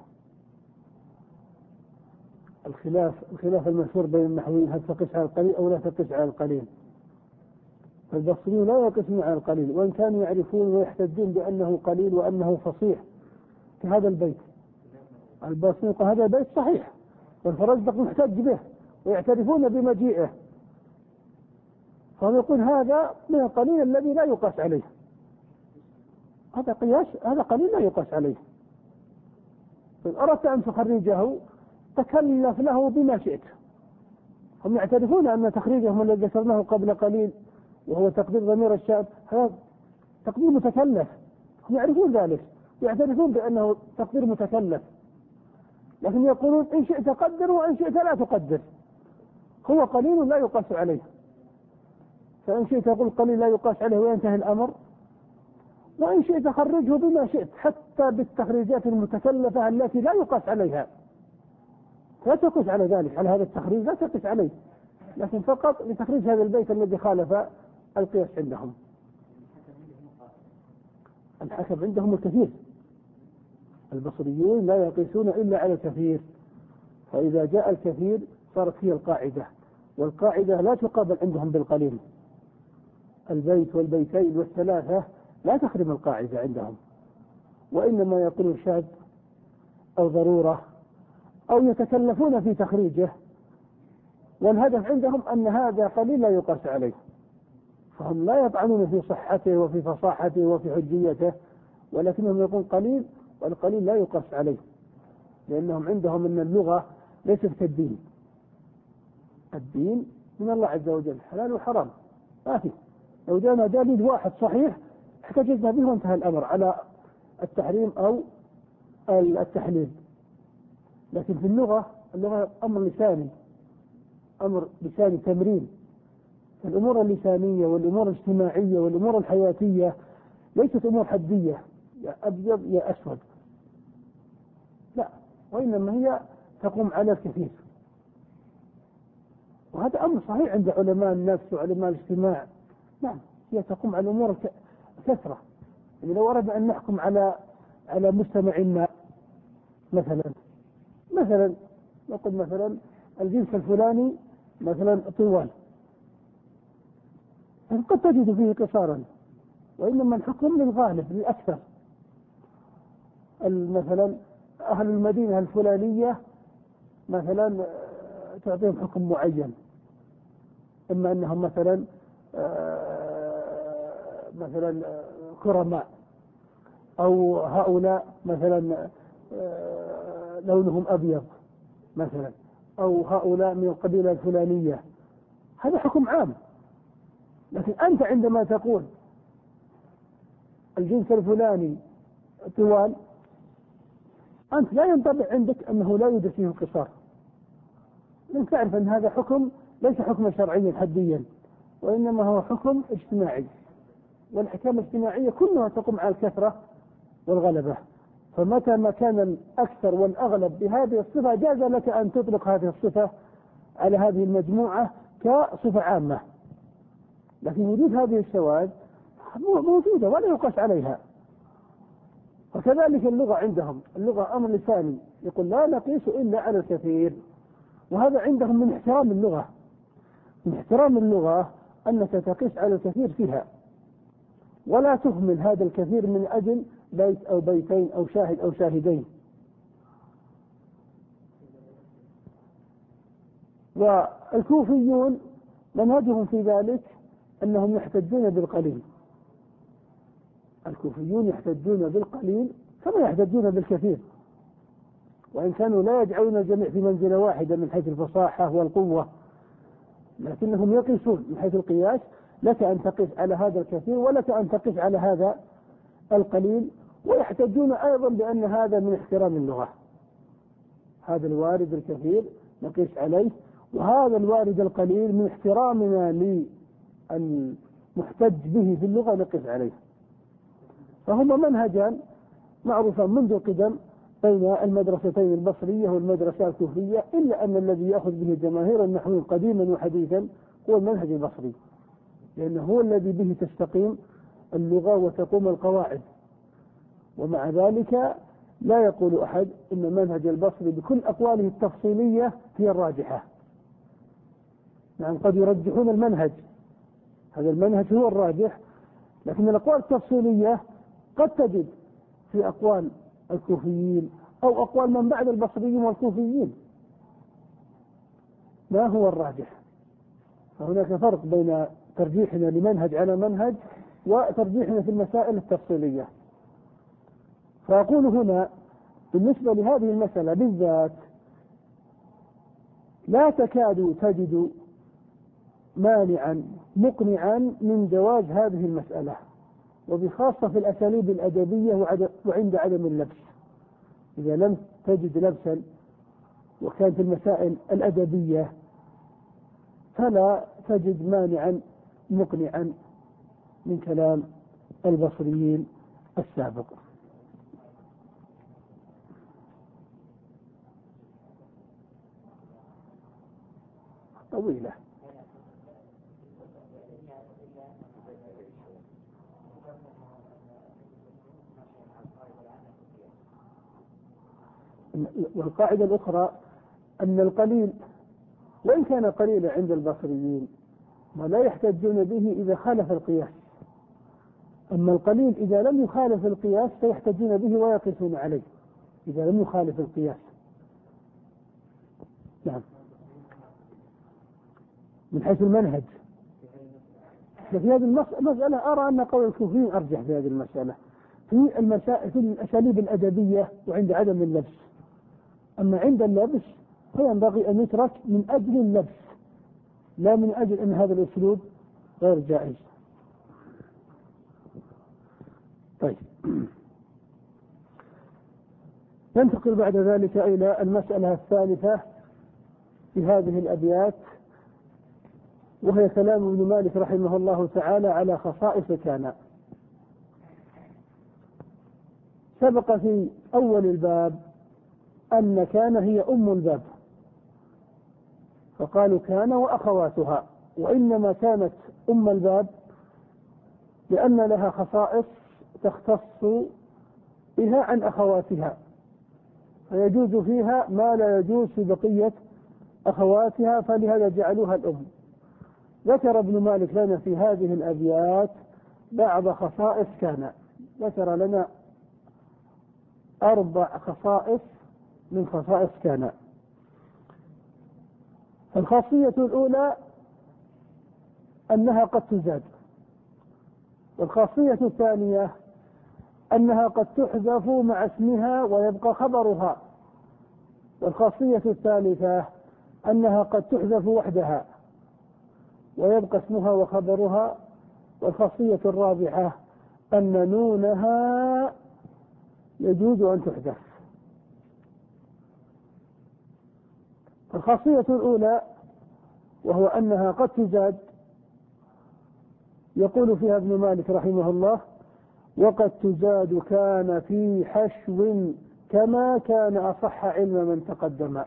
الخلاف الخلاف المشهور بين النحويين هل تقيس على القليل أو لا تقيس على القليل. فالبصريون لا يقيسون على القليل، وإن كانوا يعرفون ويحتجون بأنه قليل وأنه فصيح كهذا البيت. البصريون يقول هذا البيت صحيح والفرزدق محتج به ويعترفون بمجيئه، فهم يقول هذا من القليل الذي لا يقاس عليه. هذا قياس، هذا قليل لا يقاس عليه. إن أردت أن تخرجه تكلف له بما شئت. هم يعترفون أن تخريجهم الذي ذكرناه قبل قليل وهو تقدير ضمير الشأن هذا تقدير متكلف، هم يعرفون ذلك، يعترفون بأنه تقدير متكلف، لكن يقولون إن شئت قدر وإن شئت لا تقدر، هو قليل لا يقاس عليه. فإن شئت تقول قليل لا يقاس عليه وينتهي الأمر، وإن شئت خرجه بما شئت حتى بالتخريجات المتكلفة التي لا يقاس عليها، لا تقيس على ذلك، على هذا التخريج لا تقيس عليه، لكن فقط لتخريج هذا البيت الذي خالف القياس عندهم. الحكم عندهم الكثير، البصريون لا يقيسون إلا على الكثير، فإذا جاء الكثير صارت هي القاعدة، والقاعدة لا تقابل عندهم بالقليل. البيت والبيتين والثلاثة لا تخدم القاعدة عندهم، وإنما يقولون شاذ أو ضرورة أو يتكلفون في تخريجه، والهدف عندهم أن هذا قليل لا يقاس عليه، فهم لا يطعنون في صحته وفي فصاحته وفي حجيته، ولكنهم يقولون قليل، والقليل لا يقاس عليه، لأنهم عندهم أن اللغة ليست كالدين. الدين من الله عز وجل حلال وحرام، ما في، لو جاءنا دليل واحد صحيح احتجزنا به وانتهى الأمر على التحريم أو التحليل. لكن في اللغة، اللغة أمر لساني، أمر لساني تمرين. الأمور اللسانية والأمور الاجتماعية والأمور الحياتية ليست أمور حدية، يا أبيض يا أسود، لا، وإنما هي تقوم على الكثير. وهذا أمر صحيح عند علماء النفس وعلماء الاجتماع، نعم، هي تقوم على أمور كثرة. يعني لو أردنا أن نحكم على على مجتمع ما، مثلا مثلا نقول مثلا الجنس الفلاني مثلا طوال، قد تجد فيه قصارا، وإنما الحكم للغالب للأكثر. مثلا أهل المدينة الفلانية مثلا تعطيهم حكم معين، إما أنهم مثلا مثلا كرماء، أو هؤلاء مثلا لونهم أبيض مثلا، أو هؤلاء من القبيلة الفلانية، هذا حكم عام. لكن أنت عندما تقول الجنس الفلاني طوال، أنت لا ينطبق عندك أنه لا يوجد فيه القصار، لأنك تعرف أن هذا حكم ليس حكما شرعيا حديا، وإنما هو حكم اجتماعي، والأحكام الاجتماعية كلها تقوم على الكثرة والغلبة. فمتى ما كان الأكثر والأغلب بهذه الصفة جاز لك أن تطلق هذه الصفة على هذه المجموعة كصفة عامة، لكن وجود هذه الشواذ موجودة ولا يقاس عليها. وكذلك اللغة عندهم، اللغة أمر لساني، يقول لا نقيس إلا على الكثير، وهذا عندهم من احترام اللغة. من احترام اللغة أنك تقيس على الكثير فيها، ولا تهمل هذا الكثير من أجل بيت أو بيتين أو شاهد أو شاهدين. والكوفيون منهجهم في ذلك أنهم يحتجون بالقليل، الكوفيون يحتجون بالقليل كما يحتجون بالكثير، وإن كانوا لا يجعلون الجميع في منزلة واحدة من حيث الفصاحة والقوة، لكنهم يقيسون من حيث القياس، لك أن تقيس على هذا الكثير ولك أن تقيس على هذا القليل. ويحتجون أيضا بأن هذا من احترام اللغة، هذا الوارد الكثير نقيس عليه، وهذا الوارد القليل من احترامنا للمحتج به في اللغة نقيس عليه. فهم منهجان معروفان منذ القدم بين المدرستين البصرية والمدرسة الكوفية، إلا أن الذي يأخذ به جماهير النحويين قديما وحديثا هو المنهج البصري، لأنه هو الذي به تستقيم اللغة وتقوم القواعد. ومع ذلك لا يقول أحد إن منهج البصري بكل أقواله التفصيلية هي الراجحة، يعني قد يرجحون المنهج، هذا المنهج هو الراجح، لكن الأقوال التفصيلية قد تجد في أقوال الكوفيين أو أقوال من بعد البصريين والكوفيين. ما هو الراجح. فهناك فرق بين ترجيحنا لمنهج على منهج وترجيحنا في المسائل التفصيلية. فأقول هنا بالنسبة لهذه المسألة بالذات لا تكاد تجد مانعا مقنعا من جواز هذه المسألة، وبخاصة في الأساليب الأدبية وعند عدم اللبس. إذا لم تجد لبسا وكانت المسائل الأدبية فلا تجد مانعا مقنعا من كلام البصريين السابق. طويلة. والقاعدة الأخرى أن القليل وإن كان قليلا عند البصريين ولا يحتجون به إذا خالف القياس، أما القليل إذا لم يخالف القياس فيحتجون به ويقيسون عليه إذا لم يخالف القياس. نعم. من حيث المنهج في هذه المسألة أرى أن قول الكوفيين أرجح في هذه المسألة في المسائل في الأساليب الأدبية وعند عدم اللبس. أما عند اللبس فينبغي أن يترك من أجل اللبس لا من أجل أن هذا الأسلوب غير جائز. طيب ننتقل بعد ذلك إلى المسألة الثالثة في هذه الأبيات، وهي كلام ابن مالك رحمه الله تعالى على خصائص كان. سبق في أول الباب أن كان هي أم الباب، فقالوا كان وأخواتها، وإنما كانت أم الباب لأن لها خصائص تختص بها عن أخواتها، فيجوز فيها ما لا يجوز في بقية أخواتها، فلهذا جعلوها الأم. ذكر ابن مالك لنا في هذه الأبيات بعض خصائص كان، ذكر لنا أربع خصائص من خصائص كان. الخاصية الأولى أنها قد تزاد، والخاصية الثانية أنها قد تحذف مع اسمها ويبقى خبرها، والخاصية الثالثة أنها قد تحذف وحدها ويبقى اسمها وخبرها، والخاصية الرابعة أن نونها يجوز أن تحذف. الخاصية الأولى وهو أنها قد تزاد، يقول فيها ابن مالك رحمه الله: وقد تزاد كان في حشو كما كان أصح علم من تقدم.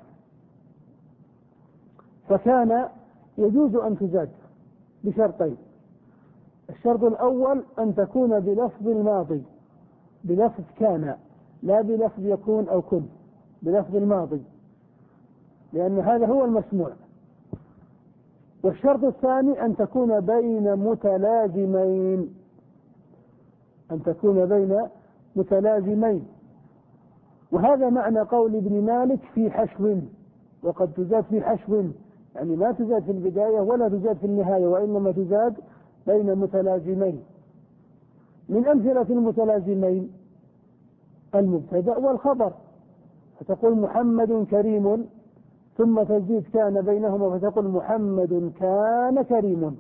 فكان يجوز أن تزاد بشرطين: الشرط الأول أن تكون بلفظ الماضي، بلفظ كان، لا بلفظ يكون أو كن، بلفظ الماضي، لأن هذا هو المسموع. والشرط الثاني أن تكون بين متلازمين، أن تكون بين متلازمين، وهذا معنى قول ابن مالك في حشو. وقد تزاد في حشو يعني ما تزاد في البداية ولا تزاد في النهاية، وإنما تزاد بين متلازمين. من أمثلة المتلازمين المبتدأ والخبر، فتقول محمد كريم ثم تزيد كان بينهما فتقول محمد كان كريم،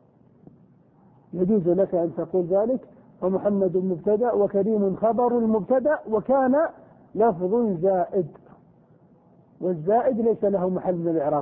يجوز لك أن تقول ذلك. ومحمد مبتدأ وكريم خبر المبتدأ، وكان لفظ زائد، والزائد ليس له محل من الإعراب.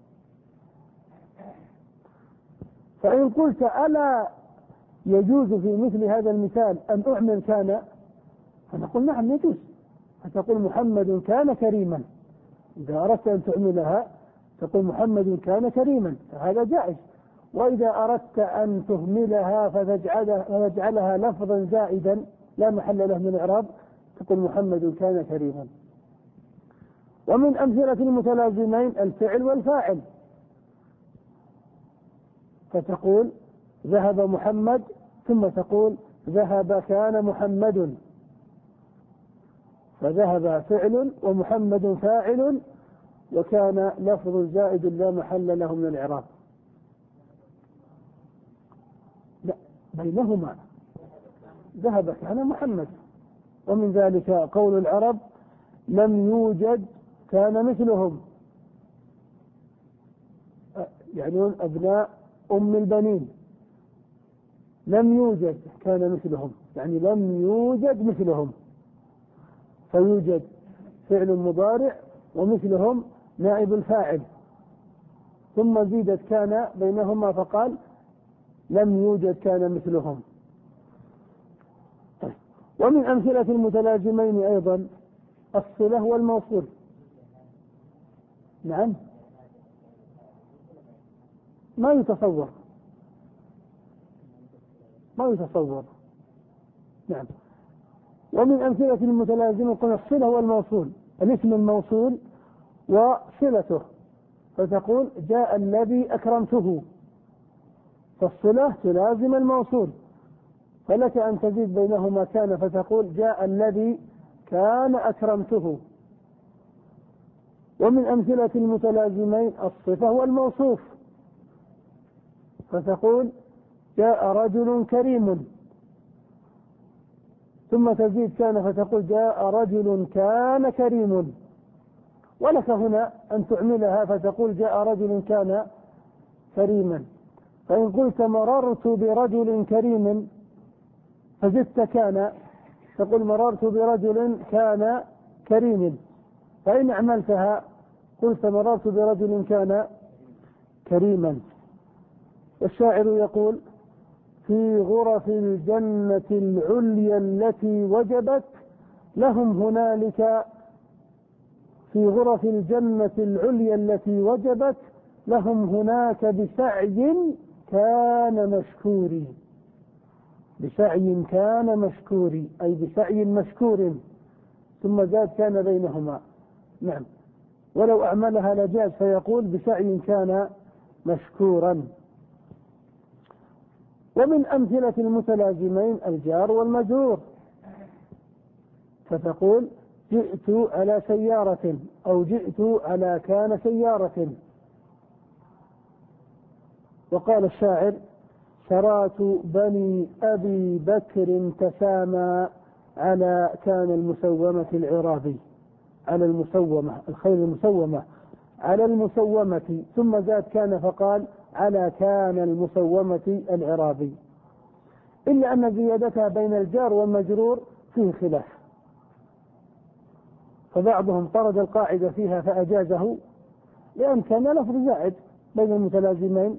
فإن قلت ألا يجوز في مثل هذا المثال أن أعمل كان، فنقول نعم يجوز، فتقول محمد كان كريما. إذا أردت أن تعملها تقول محمد كان كريما فهذا جائز. وإذا أردت أن تهملها فتجعلها لفظا زائدا لا محل له من الإعراب تقول محمد كان كريما. ومن أمثلة المتلازمين الفعل والفاعل، فتقول ذهب محمد ثم تقول ذهب كان محمد، فذهب فعل ومحمد فاعل وكان لفظ زائد لا محل له من الإعراب. لا، بينهما ذهب كان محمد. ومن ذلك قول العرب لم يوجد كان مثلهم، يعني أبناء أم البنين، لم يوجد كان مثلهم، يعني لم يوجد مثلهم، فيوجد فعل مضارع ومثلهم نائب الفاعل، ثم زيدت كان بينهما فقال لم يوجد كان مثلهم. ومن أمثلة المتلازمين أيضا الصلة والموصول. نعم، ما يتصور ما يتصور نعم. ومن أمثلة المتلازمة قلنا الصلة والموصول، الاسم الموصول وصلته، فتقول جاء الذي أكرمته، فالصلة تلازم الموصول، فلك أن تزيد بينهما كان فتقول جاء الذي كان أكرمته. ومن أمثلة المتلازمين الصفة والموصوف، فتقول جاء رجل كريم، ثم تزيد كان فتقول جاء رجل كان كريم. ولك هنا أن تعملها فتقول جاء رجل كان كريما. فإن قلت مررت برجل كريم فزدت كان تقول مررت برجل كان كريم. فإن عملتها قلت مررت برجل كان كريما. والشاعر يقول في غرف الجنة العليا التي وجبت لهم هنالك في غرف الجنة العليا التي وجبت لهم هناك بسعي كان مشكوري. بسعي كان مشكوري أي بسعي مشكور، ثم زاد كان بينهما. نعم، ولو أعملها لجاز فيقول بسعي كان مشكورا. ومن أمثلة المتلازمين الجار والمجرور، فتقول جئت على سيارة أو جئت على كان سيارة. وقال الشاعر شرات بني أبي بكر تسامى على كان المسومة العرابي، على المسومة الخيل المسومة على المسومة، ثم زاد كان فقال على كان المسومة العرابي، إلا أن زيادتها بين الجار والمجرور فيه خلاف، فبعضهم طرد القاعدة فيها فأجازه لأن كان لفظ زائد بين المتلازمين،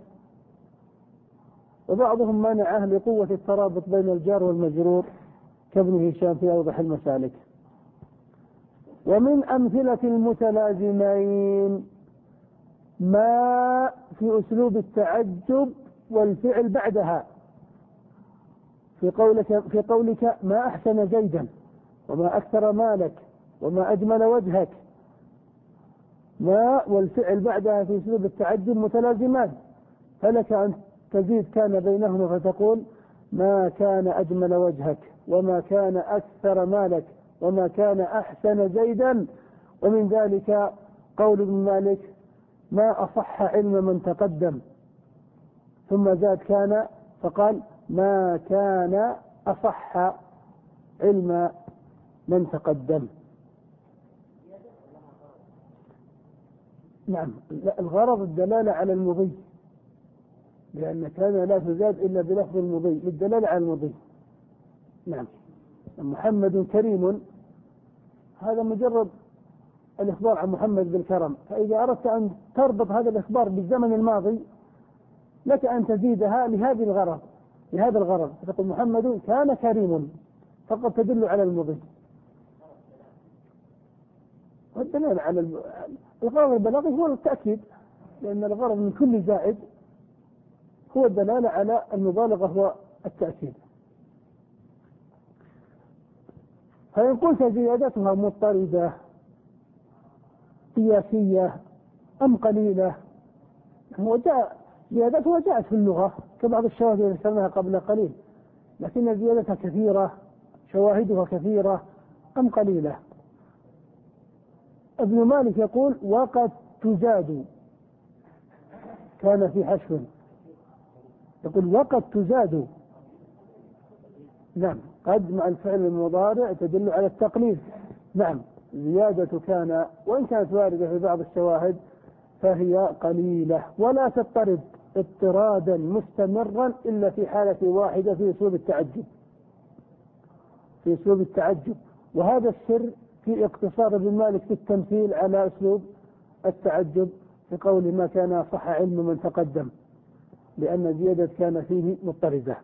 وبعضهم منعه لقوة الترابط بين الجار والمجرور كابن هشام في أوضح المسالك. ومن أمثلة المتلازمين ما في أسلوب التعجب والفعل بعدها، في قولك في قولك ما أحسن زيدا وما أكثر مالك وما أجمل وجهك، ما والفعل بعدها في أسلوب التعجب متلازمان، فلك أن تزيد كان بينهما فتقول ما كان أجمل وجهك وما كان أكثر مالك وما كان أحسن زيدا. ومن ذلك قول ابن مالك ما أصح علم من تقدم، ثم زاد كان فقال ما كان أصح علم من تقدم. نعم، الغرض الدلالة على المضي، لأن كان لا تزاد إلا بلفظ المضي للدلالة على المضي. نعم، محمد كريم هذا مجرد الإخبار عن محمد بالكرم، فإذا أردت أن تربط هذا الإخبار بالزمن الماضي لك أن تزيدها لهذه الغرض لهذا الغرض فتقول محمد كان كريم، فقد تدل على المضي. والدلالة على الغرض البلاغي هو التأكيد، لأن الغرض من كل زائد هو الدلالة على المبالغة هو التأكيد. فإن قلت زيادتها مضطردة قياسية أم قليلة، هو جاء زيادتها جاءت في اللغة كبعض الشواهد التي ذكرناها قبل قليل، لكن زيادتها كثيرة شواهدها كثيرة أم قليلة. ابن مالك يقول وقد تزاد، كان في حشو، يقول وقد تزاد. نعم، قد مع الفعل المضارع تدل على التقليد. نعم، زيادة كان وإن كانت واردة في بعض الشواهد فهي قليلة، ولا تضطرد اضطرادا مستمرا إلا في حالة واحدة في أسلوب التعجب، في أسلوب التعجب. وهذا السر في اقتصار ابن مالك في التمثيل على أسلوب التعجب في قول ما كان صح علم من تقدم، لأن زيادة كان فيه مضطردة.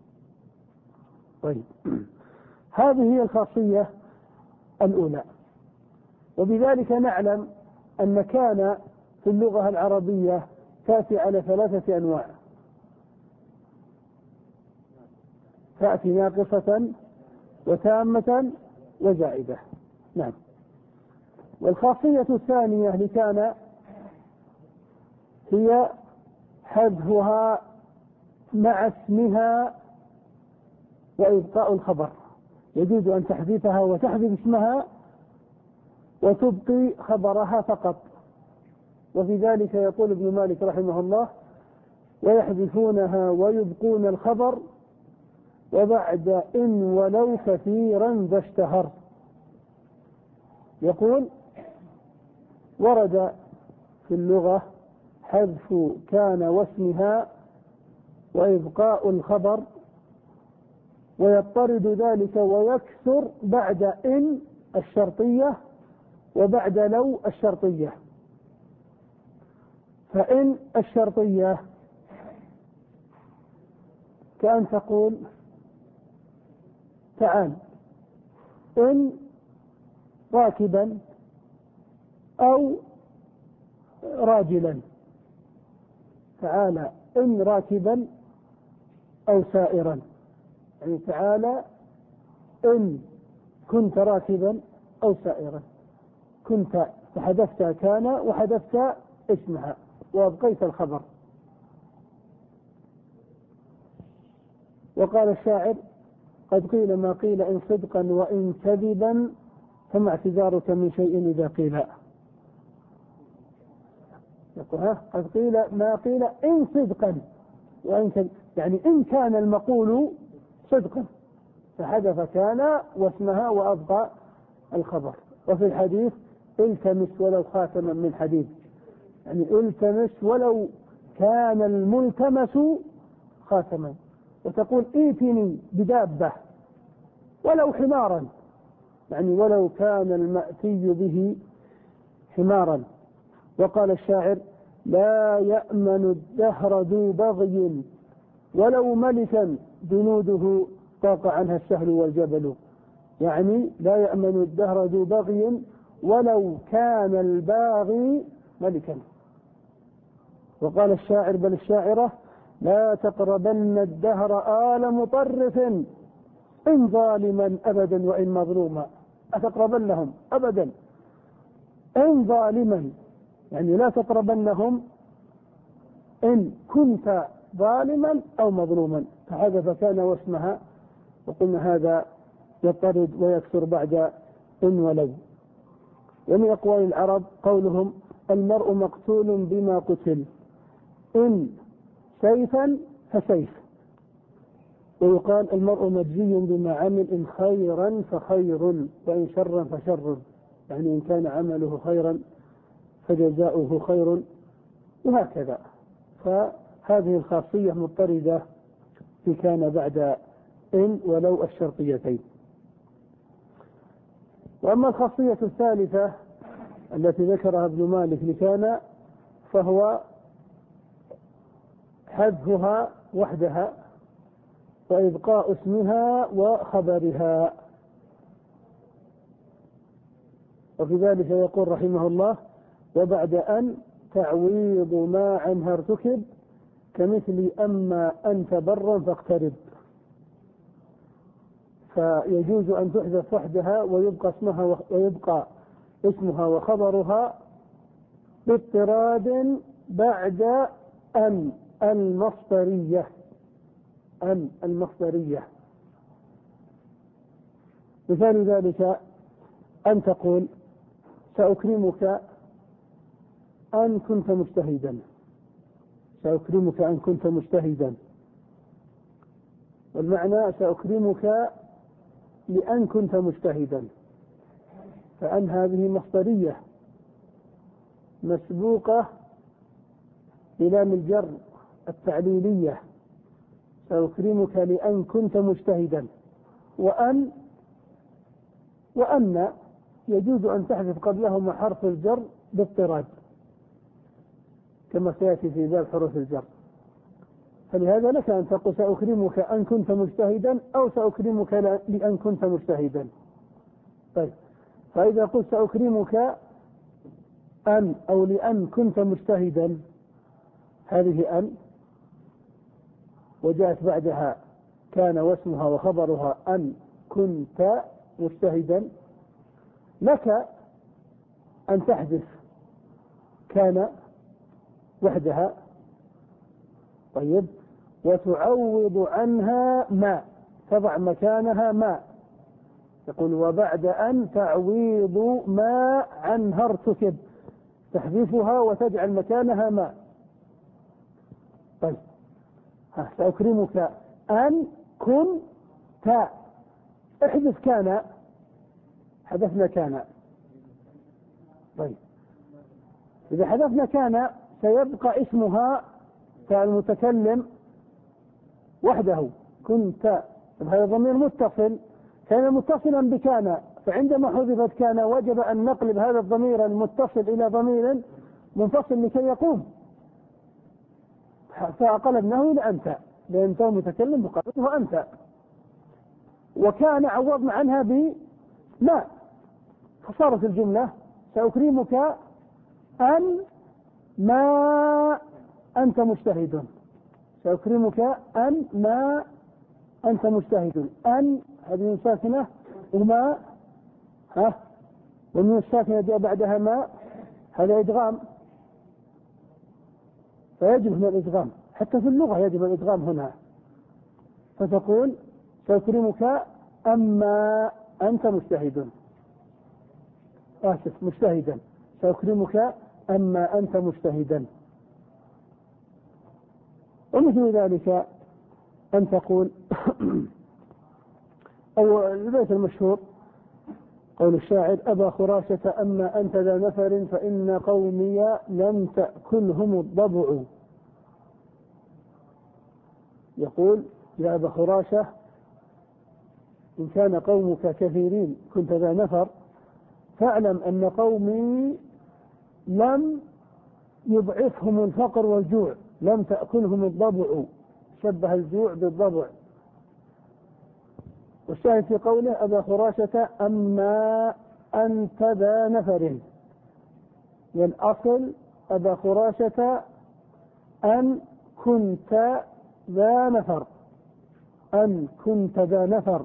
طيب، هذه هي الخاصية الأولى. وبذلك نعلم أن كان في اللغة العربية تأتي على ثلاثة أنواع، تأتي ناقصة وتامة وزائدة. نعم. والخاصية الثانية لكان هي حذفها مع اسمها وإبقاء الخبر، يجوز أن تحذفها وتحذف اسمها وتبقي خبرها فقط. وفي ذلك يقول ابن مالك رحمه الله ويحذفونها ويبقون الخبر وبعد إن ولو كثيرا ذا اشتهر. يقول ورد في اللغة حذف كان واسمها وإبقاء الخبر، ويضطرد ذلك ويكثر بعد إن الشرطية وبعد لو الشرطية. فإن الشرطية كأن تقول تعال إن راكبا أو راجلا، تعال إن راكبا أو سائرا، يعني تعال إن كنت راكبا أو سائرا. كنت فحذفت كان وحذفت اسمها وأبقيت الخبر. وقال الشاعر قد قيل ما قيل إن صدقا وإن كذبا فما اعتذارك من شيء إذا قيل. يقول ها قد قيل ما قيل إن صدقا وإن كذب، يعني إن كان المقول صدقا فحذف كان واسمها وأبقى الخبر. وفي الحديث التمس ولو خاتما من حديد، يعني التمس ولو كان الملتمس خاتما. وتقول ائتني بدابة ولو حمارا، يعني ولو كان المأتي به حمارا. وقال الشاعر لا يأمن الدهر ذو بغي ولو ملكا جنوده طاق عنها السهل والجبل، يعني لا يأمن الدهر ذو بغي ولو كان الباغي ملكا. وقال الشاعر بل الشاعرة لا تقربن الدهر آل مطرف إن ظالما أبدا وإن مظلوما. أتقربنهم أبدا إن ظالما، يعني لا تقربنهم إن كنت ظالما أو مظلوما. فحذف كان واسمها، وقلنا هذا يطرد ويكثر بعد إن ولو. ومن أقوال العرب قولهم المرء مقتول بما قتل، إن سيفا فسيف. ويقال المرء مجزي بما عمل إن خيرا فخير وإن شرا فشر، يعني إن كان عمله خيرا فجزاؤه خير، وهكذا. فهذه الخاصية مضطردة في كان بعد إن ولو الشرطيتين. وأما الخاصية الثالثة التي ذكرها ابن مالك لكان فهو حذفها وحدها وإبقاء اسمها وخبرها. وفي ذلك يقول رحمه الله وبعد أن تعويض ما عنها ارتكب كمثل أما أنت برا فاقترب. فيجوز أن تحذف وحدها ويبقى اسمها ويبقى اسمها وخبرها باضطراد بعد أن المصدرية. أن المصدرية مثال ذلك أن تقول سأكرمك أن كنت مجتهدا، سأكرمك أن كنت مجتهدا، والمعنى سأكرمك لأن كنت مجتهدا، فأن هذه مصدرية مسبوقة بلام الجر التعليلية، سأكرمك لأن كنت مجتهدا. وأن وأن يجوز أن تحذف قبلهما حرف الجر باضطراد كما سيأتي في باب حروف الجر، فلهذا لك أن تقول سأكرمك أن كنت مجتهدا أو سأكرمك لأن كنت مجتهدا. طيب، فإذا قلت سأكرمك أن أو لأن كنت مجتهدا، هذه أن وجاءت بعدها كان واسمها وخبرها أن كنت مجتهدا، لك أن تحذف كان وحدها، طيب، وتعوض عنها ما، تضع مكانها ما، يقول وبعد أن تعويض ما عنها ارتكب، تحذفها وتجعل مكانها ما. طيب، سأكرمك أن كنت، احذف كان، حذفنا كان. طيب، إذا حذفنا كان سيبقى اسمها كالمتكلم وحده كنت، هذا ضمير متصل كان متصلا بكان، فعندما حذفت كان وجب أن نقلب هذا الضمير المتصل إلى ضمير منفصل لكي يقوم، فقلبناه إلى أنت، لأن أنت متكلم بقلبه أنت، وكان عوضنا عنها بما، فصارت الجملة سأكرمك أن ما أنت مجتهد، سأكرمك أن ما أنت مجتهد. أن هذه ساكنة وما ها ومن الساكنة جاء بعدها ما، هذا إدغام، فيجب هنا الإدغام، حتى في اللغة يجب الإدغام هنا، فتقول سأكرمك أما أنت مجتهد، آسف مجتهدا، سأكرمك أما أنت مجتهدا. ومثل ذلك أن تقول أو البيت المشهور قول الشاعر أبا خراشة أما أنت ذا نفر فإن قومي لم تأكلهم الضبع، يقول يا أبا خراشة إن كان قومك كثيرين كنت ذا نفر، فاعلم أن قومي لم يضعفهم الفقر والجوع، لم تأكلهم الضبع، شبه الجوع بالضبع. والشاهد في قوله أبا خراشة أما أنت ذا نفر، والأصل أبا خراشة أن كنت ذا نفر، أن كنت ذا نفر،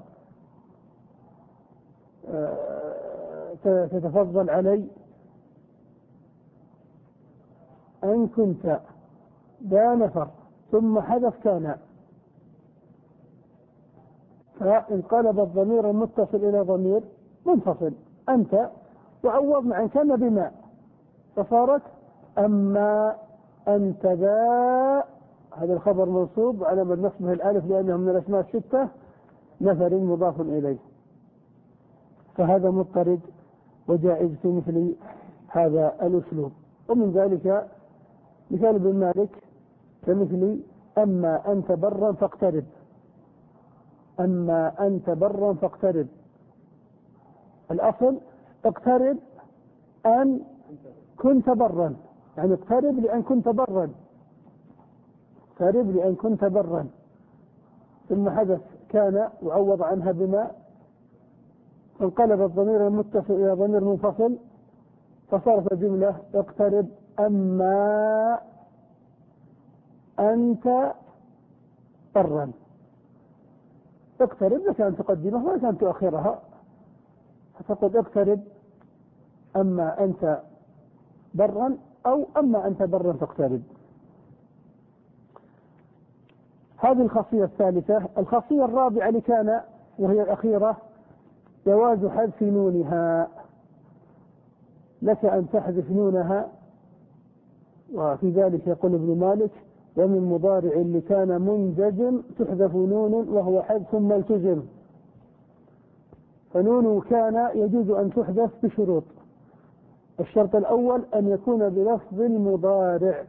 تتفضل علي أن كنت ذا نفر، ثم حذف كان، فانقلب الضمير المتصل إلى ضمير منفصل أنت، وعوضنا عن كان بما، فصارت أما أنت ذا، هذا الخبر منصوب على من نصبه الألف لأنه من الأسماء الستة، نفر مضاف إليه، فهذا مضطرد وجائز في مثل هذا الأسلوب. ومن ذلك مثال ابن مالك كمثل أما أنت برا فاقترب، أما أنت برا فاقترب، الأصل اقترب أن كنت برا، يعني اقترب لأن كنت برا، اقترب لأن كنت برا، ثم حدث كان وعوض عنها بما، فانقلب الضمير المتصل إلى ضمير منفصل، فصارت الجملة اقترب أما أنت برا. اقترب لك أن تقدمها ولك أن تؤخرها، فتقول اقترب أما أنت برا أو أما أنت برا فاقترب. هذه الخاصية الثالثة. الخاصية الرابعة لكان وهي الأخيرة جواز حذف نونها، لك أن تحذف نونها. وفي ذلك يقول ابن مالك: ومن مضارع اللي كان منجزم تحذف نون وهو حذف ثم التزم. فنون كان يجوز أن تحذف بشروط. الشرط الأول أن يكون بلفظ المضارع،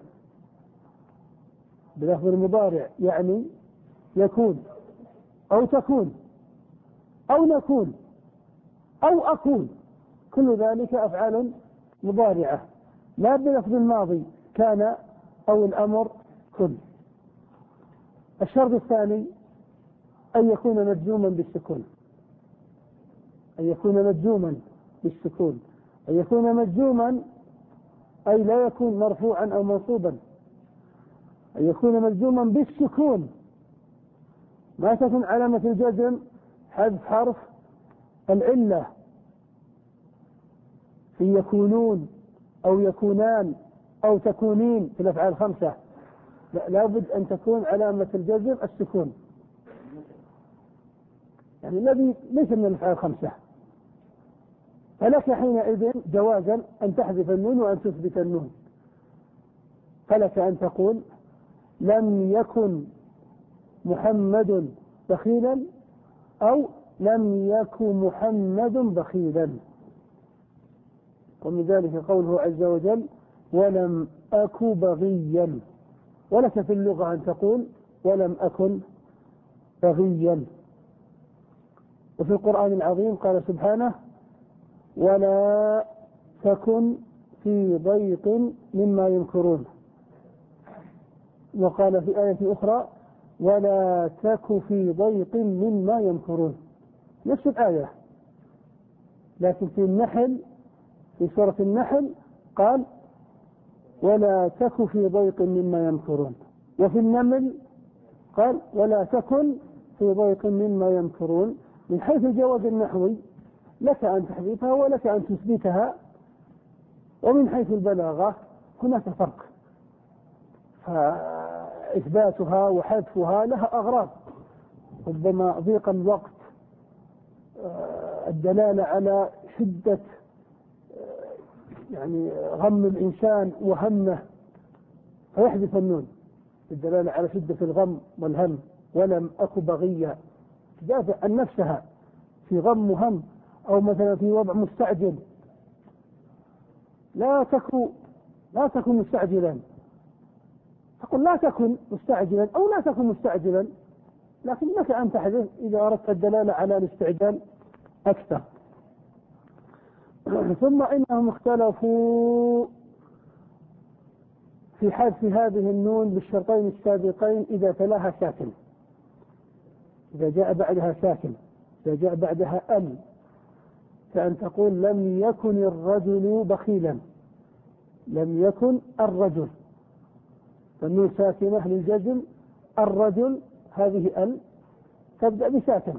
بلفظ المضارع يعني يكون أو تكون أو نكون أو أكون، كل ذلك أفعال مضارعة، لا بلفظ الماضي كان أو الأمر كن. الشرط الثاني أن يكون مجزوما بالسكون، أن يكون مجزوما بالسكون أن يكون مجزوما أي لا يكون مرفوعا أو منصوبا، أن يكون مجزوما بالسكون، ما تكون علامة الجزم حذف حرف العلة في يكونون أو يكونان أو تكونين في الأفعال الخمسة، لا لابد أن تكون علامة الجزم السكون، يعني الذي ليس من الأفعال الخمسة. فلك حينئذ جوازا أن تحذف النون وأن تثبت النون. فلك أن تقول: لم يكن محمد بخيلا، أو لم يكن محمد بخيلا. ومن ذلك قوله عز وجل: ولم أك بغيا. ولك في اللغة أن تقول: ولم أكن بغيا. وفي القرآن العظيم قال سبحانه: ولا تكن في ضيق مما يمكرون. وقال في آية أخرى: ولا تك في ضيق مما يمكرون. نفس الآية، لكن في النحل، في سورة النحل قال: ولا تك في ضيق مما يمكرون. وفي النمل قال: ولا تكن في ضيق مما يمكرون. من حيث الجواز النحوي لك أن تحذفها ولك أن تثبتها، ومن حيث البلاغة هناك فرق، فإثباتها وحذفها لها أغراض، ربما ضيق الوقت، الدلالة على شدة يعني غم الإنسان وهمه فيحذف النون، الدلالة على شدة الغم والهم. ولم أك بغيا، تدافع عن نفسها في غم وهم، أو مثلا في وضع مستعجل، لا تكن لا تكن مستعجلا، تقول لا تكن مستعجلا أو لا تكن مستعجلا، لكن لك أن تحذف إذا أردت الدلالة على الاستعجال أكثر. ثم إنهم اختلفوا في حذف هذه النون بالشرطين السابقين إذا تلاها ساكن، إذا جاء بعدها ساكن، إذا جاء بعدها ال، كأن تقول: لم يكن الرجل بخيلا، لم يكن الرجل، فالنون ساكنة للجزم، الرجل هذه ال تبدأ بساكن.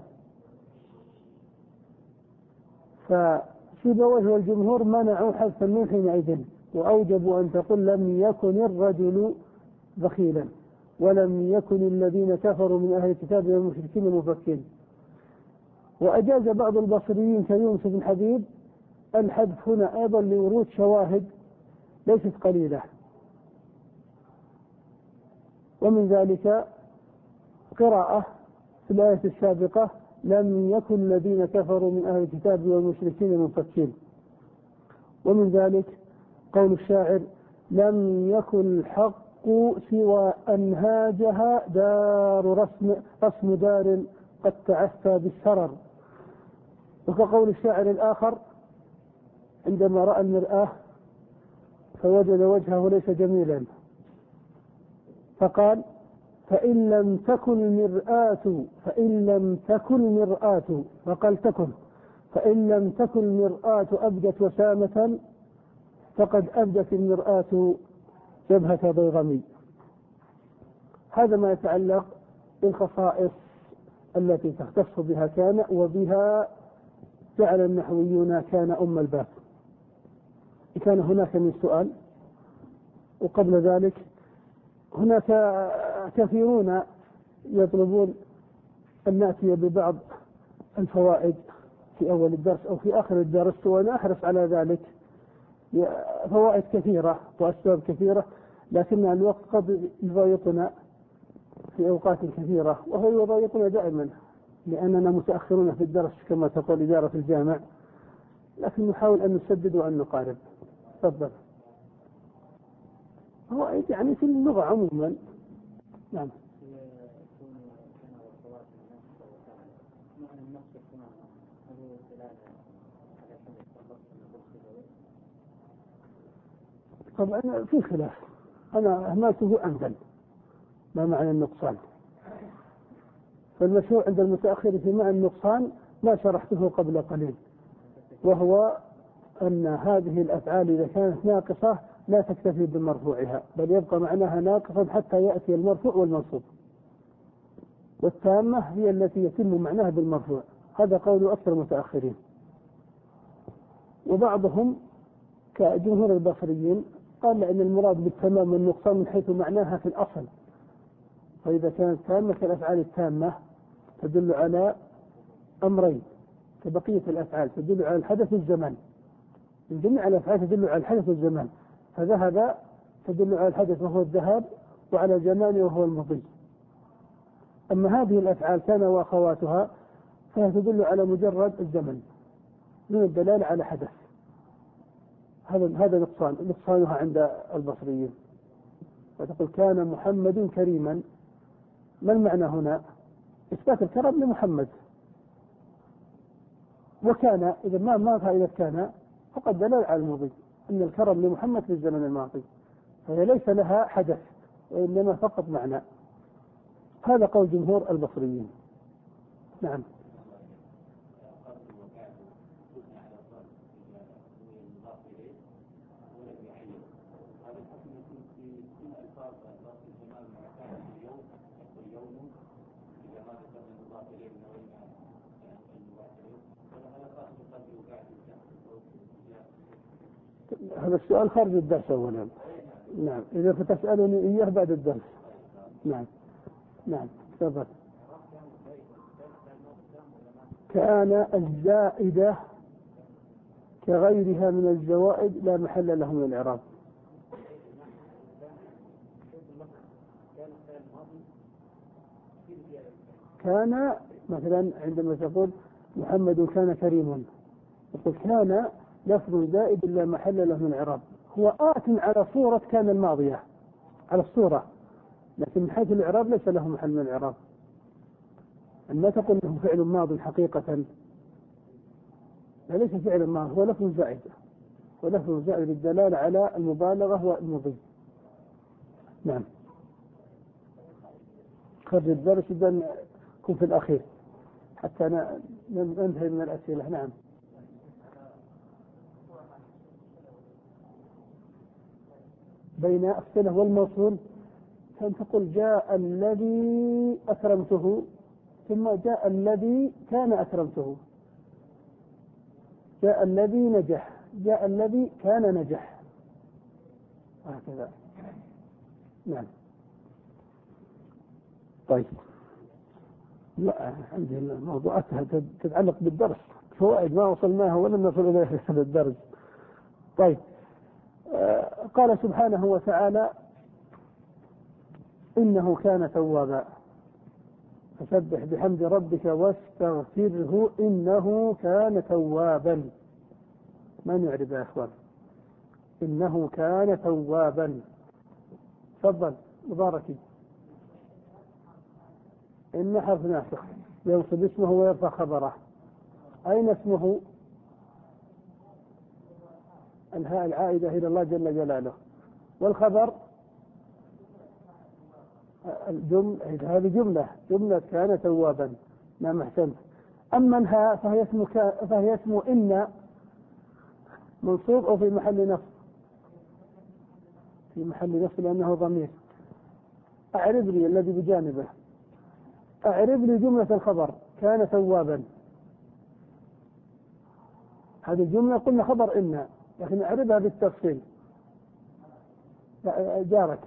فسيبويه والجمهور منعوا حذف النون حينئذ، وأوجبوا أن تقول: لم يكن الرجل بخيلا، ولم يكن الذين كفروا من أهل الكتاب والمشركين مفكين. وأجاز بعض البصريين كيونس بن حبيب الحذف هنا أيضا لورود شواهد ليست قليلة، ومن ذلك قراءة في الآية السابقة: لم يكن الذين كفروا من أهل الكتاب والمشركين منفكين. ومن ذلك قول الشاعر: لم يكن الحق سوى أنهاجها دار رسم, رسم دار قد تعفى بالسرر. وكقول الشاعر الآخر: عندما رأى المرآة فوجد وجهه ليس جميلا، فقال: فإن لم تكن المرآة فإن لم تكن المرآة فقال تكن فإن لم تكن المرآة أبدت وسامة فقد أبدت المرآة جبهة ضيغمي. هذا ما يتعلق بالخصائص التي تختص بها كان، وبها جعل النحويون كان أم الباب. كان هناك من سؤال. وقبل ذلك هناك كثيرون يطلبون أن نأتي ببعض الفوائد في أول الدرس أو في آخر الدرس، وأنا أحرص على ذلك فوائد كثيرة وأسباب كثيرة، لكن الوقت قد يضايقنا في أوقات كثيرة، وهو يضايقنا دائما لأننا متأخرون في الدرس كما تقول إدارة الجامع، لكن نحاول أن نسدد وأن نقارب. تفضل. هو يعني في اللغة عموما. نعم. طبعا في خلاف، أنا أهملته أنزل ما معنى النقصان، فالمشروع عند المتأخر في معنى النقصان ما شرحته قبل قليل، وهو أن هذه الأفعال إذا كانت ناقصة لا تكتفي بمرفوعها، بل يبقى معناها ناقصا حتى يأتي المرفوع والمنصوب، والتامة هي التي يتم معناها بالمرفوع. هذا قول أكثر المتأخرين، وبعضهم كجمهور البصريين قال أن المراد بالتمام والنقصان من حيث معناها في الأصل، فإذا كانت تامة كالأفعال التامة تدل على أمرين كبقية الأفعال، تدل على الحدث والزمان، من جميع الأفعال تدل على الحدث والزمان، فذهب تدل على الحدث وهو الذهاب، وعلى الزمان وهو المضي. أما هذه الأفعال كان وأخواتها فهي تدل على مجرد الزمن من الدلالة على حدث. هذا هذا نقصان نقصانها عند البصريين. فتقول كان محمد كريما، ما المعنى هنا؟ إثبات الكرم لمحمد، وكان إذا ما ما فائدة كان فقد دلالة على الماضي، أن الكرم لمحمد في الزمن الماضي، فهي ليس لها حدث وإنما فقط معنى. هذا قول جمهور البصريين. نعم. هذا السؤال خارج الدرس أولا. نعم، إذا فتسألني إياه بعد الدرس. نعم نعم تفضل. كان الزائدة كغيرها من الزوائد لا محل له من الإعراب. كان مثلا عندما تقول محمد كان كريما، تقول كان لفظ زائد لا محل له من الإعراب، هو آت على صورة كان الماضية، على الصورة، لكن من حيث الإعراب ليس له محل من الإعراب. أما تقول له فعل ماض حقيقة، لا ليس فعل ماض، هو لفظ زائد، ولفظ زائد للدلالة على المبالغة والمضي. نعم. خرج الدرس إذن كن في الأخير حتى ننتهي من الأسئلة. نعم. بين الصلة والموصول كان تقول جاء الذي أكرمته، ثم جاء الذي كان أكرمته، جاء الذي نجح، جاء الذي كان نجح، هكذا. نعم. طيب، لا الحمد لله موضوعاتها تتعلق بالدرس، فوائد ما وصلناها ولم نصل إليها في هذا الدرس. طيب، آه قال سبحانه وتعالى إنه كان توابا فسبح بحمد ربك واستغفره إنه كان توابا. ما نعرف يا أخوان؟ إنه كان توابا. تفضل مباركي. إن حرف ناسخ ينصب اسمه ويرفع خبره. أين اسمه؟ الهاء العائدة إلى الله جل جلاله، والخبر الجملة، هذه جملة جملة كان توابا. نعم أحسنت. أما الهاء فهي اسم فهي اسم إن منصوب أو في محل نصب، في محل نصب لأنه ضمير. أعرب لي الذي بجانبه، أعرب لي جملة الخبر كان توابا. هذه الجملة قلنا خبر إن، لكن أعربها بالتفصيل. جارك،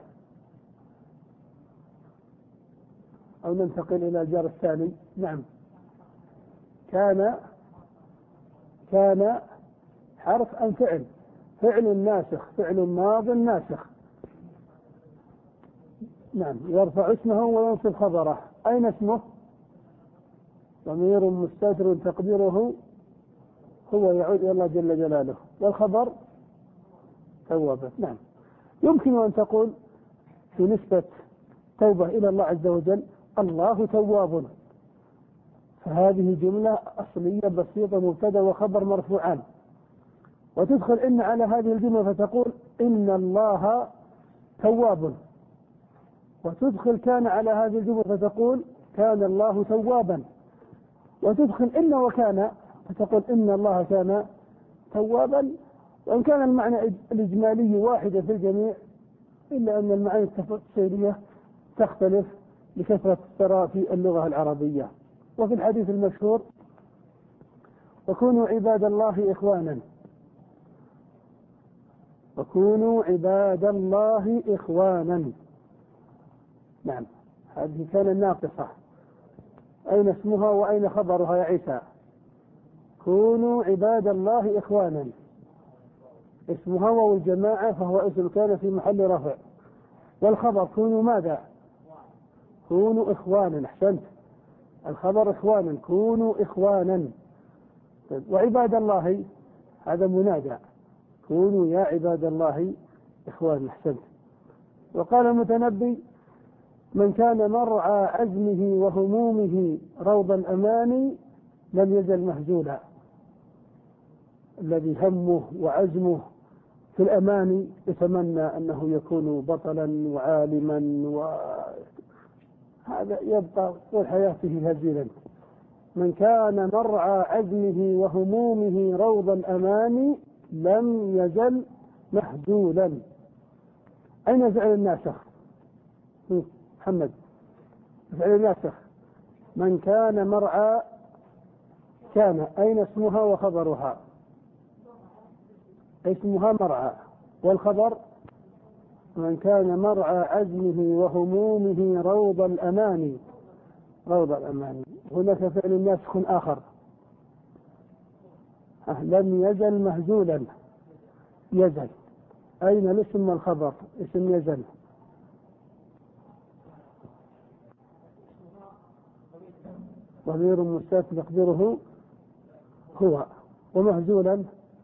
أو ننتقل إلى الجار الثاني. نعم. كان كان حرف أم فعل؟ فعل ناسخ، فعل ماض ناسخ. نعم، يرفع اسمه وينصب خبره. أين اسمه؟ ضمير مستتر تقديره هو يعود إلى الله جل جلاله. والخبر توابا. نعم، يمكن أن تقول في نسبة توبة إلى الله عز وجل الله تواب، فهذه جملة أصلية بسيطة، مبتدأ وخبر مرفوعان، وتدخل إن على هذه الجملة فتقول إن الله تواب، وتدخل كان على هذه الجملة فتقول كان الله توابا، وتدخل إن وكان فتقول إن الله كان توابا. وإن كان المعنى الإجمالي واحدة في الجميع، إلا أن المعاني التفصيلية تختلف لكثرة الثراء في اللغة العربية. وفي الحديث المشهور وكونوا عباد الله إخوانا، وكونوا عباد الله إخوانا. نعم، هذه كان الناقصة. أين اسمها وأين خبرها يا عيسى؟ كونوا عباد الله إخوانا، اسمها واو الجماعة فهو اسم كان في محل رفع، والخبر كونوا ماذا؟ كونوا إخوانا. أحسنت، الخبر إخوانا، كونوا إخوانا. وعباد الله هذا منادى، كونوا يا عباد الله إخوانا. أحسنت. وقال المتنبي من كان مرعى عزمه وهمومه روض الأماني لم يزل مهزولا. الذي همه وعزمه في الأماني يتمنى أنه يكون بطلا وعالما، وهذا يبقى طول حياته هزيلا. من كان مرعى عزمه وهمومه روض الأماني لم يزل مهزولا. أين فعل الناسخ؟ محمد، فعل الناسخ من كان مرعى كان، أين اسمها وخبرها؟ اسمها مرعى، والخبر من كان مرعى عزمه وهمومه روض الأماني. روض الأماني. هناك فعل ناسخ آخر لم يزل مهزولا. يزل، أين الاسم والخبر؟ اسم يزل ضمير مستتر تقديره هو، ومهزولا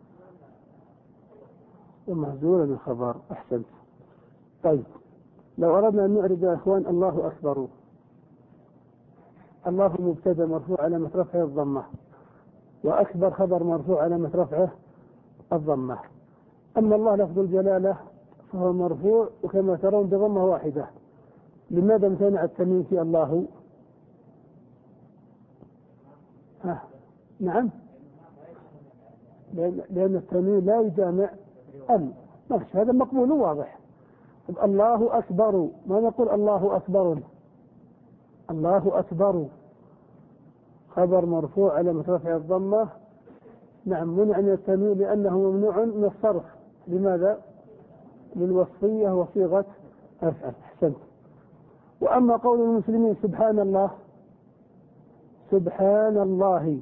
ومهزولا الخبر. أحسنت. طيب، لو أردنا أن نعرض يا إخوان الله أكبر، الله مبتدأ مرفوع علامة رفعه الضمة، وأكبر خبر مرفوع علامة رفعه الضمة. أما الله لفظ الجلالة فهو مرفوع وكما ترون بضمة واحدة. لماذا امتنع التنوين في الله؟ ها. نعم، لأن, لأن التنوين لا يجامع ال، ماشي، هذا مقبول واضح. الله أكبر، ما نقول الله أكبر، الله أكبر خبر مرفوع على رفع الضمة. نعم، منع من التنوين لأنه ممنوع من الصرف. لماذا؟ للوصفية وصيغة أفعل. أحسنت. وأما قول المسلمين سبحان الله، سبحان الله،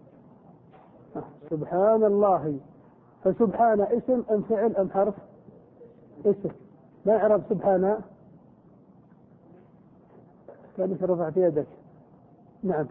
سبحان الله، فسبحان اسم أم فعل أم حرف؟ اسم. ما يعرف سبحان؟ كانك رفعت يدك. نعم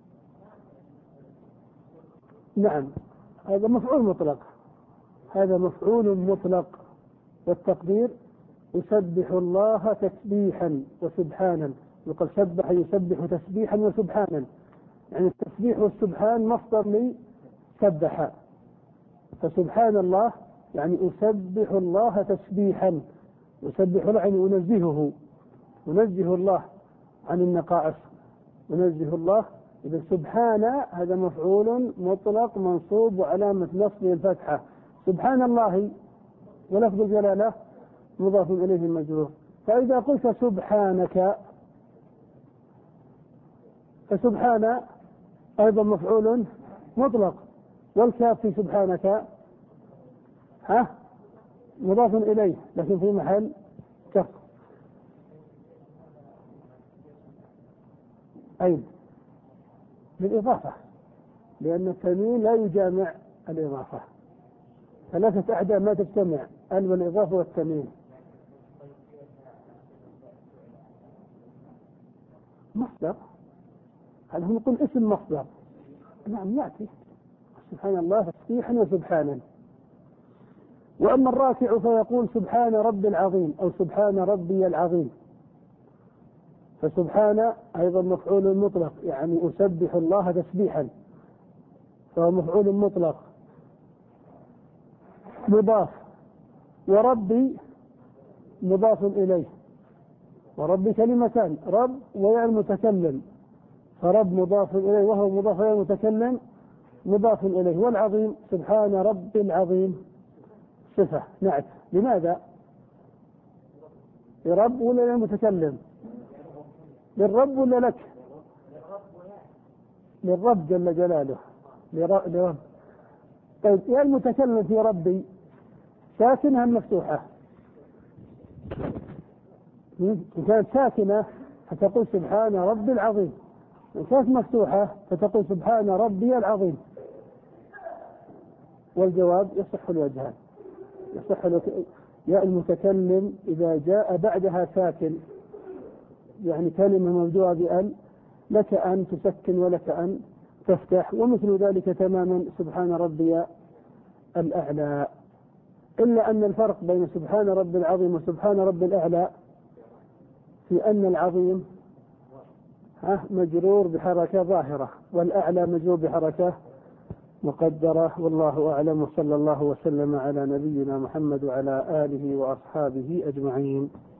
نعم، هذا مفعول مطلق، هذا مفعول مطلق، والتقدير يسبح الله تسبيحا وسبحانا. يقول سبح يسبح تسبيحا وسبحانا، يعني التسبيح والسبحان مصدر لي سبح. فسبحان الله يعني أسبح الله تسبيحا، أسبح الله يعني أنزهه، أنزه الله عن النقائص، أنزه الله. إذا سبحان هذا مفعول مطلق منصوب وعلامة نصبه الفتحة. سبحان الله ولفظ الجلالة مضاف إليه مجرور. فإذا قلت سبحانك فسبحان أيضا مفعول مطلق، والكاف في سبحانك ها مضاف إليه لكن في محل كف. أين؟ بالإضافة، لأن التنوين لا يجامع الإضافة. ثلاثة أعداء ما تجتمع، ال والإضافة والتمييز. مصدر، هل هو نقول اسم مصدر؟ نعم يأتي سبحان الله تسبيحا وسبحانا. وأما الراكع فيقول سبحان ربي العظيم أو سبحان ربي العظيم، فسبحان أيضا مفعول مطلق، يعني أسبح الله تسبيحا، فهو مفعول مطلق مضاف. وربي مضاف إليه، وربي كلمتان، رب ويا المتكلم، فرب مضاف إليه وهو مضاف إلى المتكلم مضاف إليه. والعظيم سبحان ربي العظيم صفة نعت. لماذا؟ لرب ولا للمتكلم؟ للرب ولا لك؟ للرب جل جلاله، لرب. طيب يا المتكلم في ربي ساكنة أم مفتوحة؟ إن كانت ساكنة فتقول سبحان ربي العظيم، إن كانت مفتوحة فتقول سبحان ربي العظيم. والجواب يصح الوجهان، يصح يا المتكلم إذا جاء بعدها ساكن، يعني كلمة مبدوءة بأن، لك أن تسكن ولك أن تفتح، ومثل ذلك تماما سبحان ربي الأعلى. إلا أن الفرق بين سبحان ربي العظيم وسبحان ربي الأعلى في أن العظيم مجرور بحركة ظاهرة، والأعلى مجرور بحركة مقدرة. والله أعلم، وصلى الله وسلم على نبينا محمد وعلى آله وأصحابه أجمعين.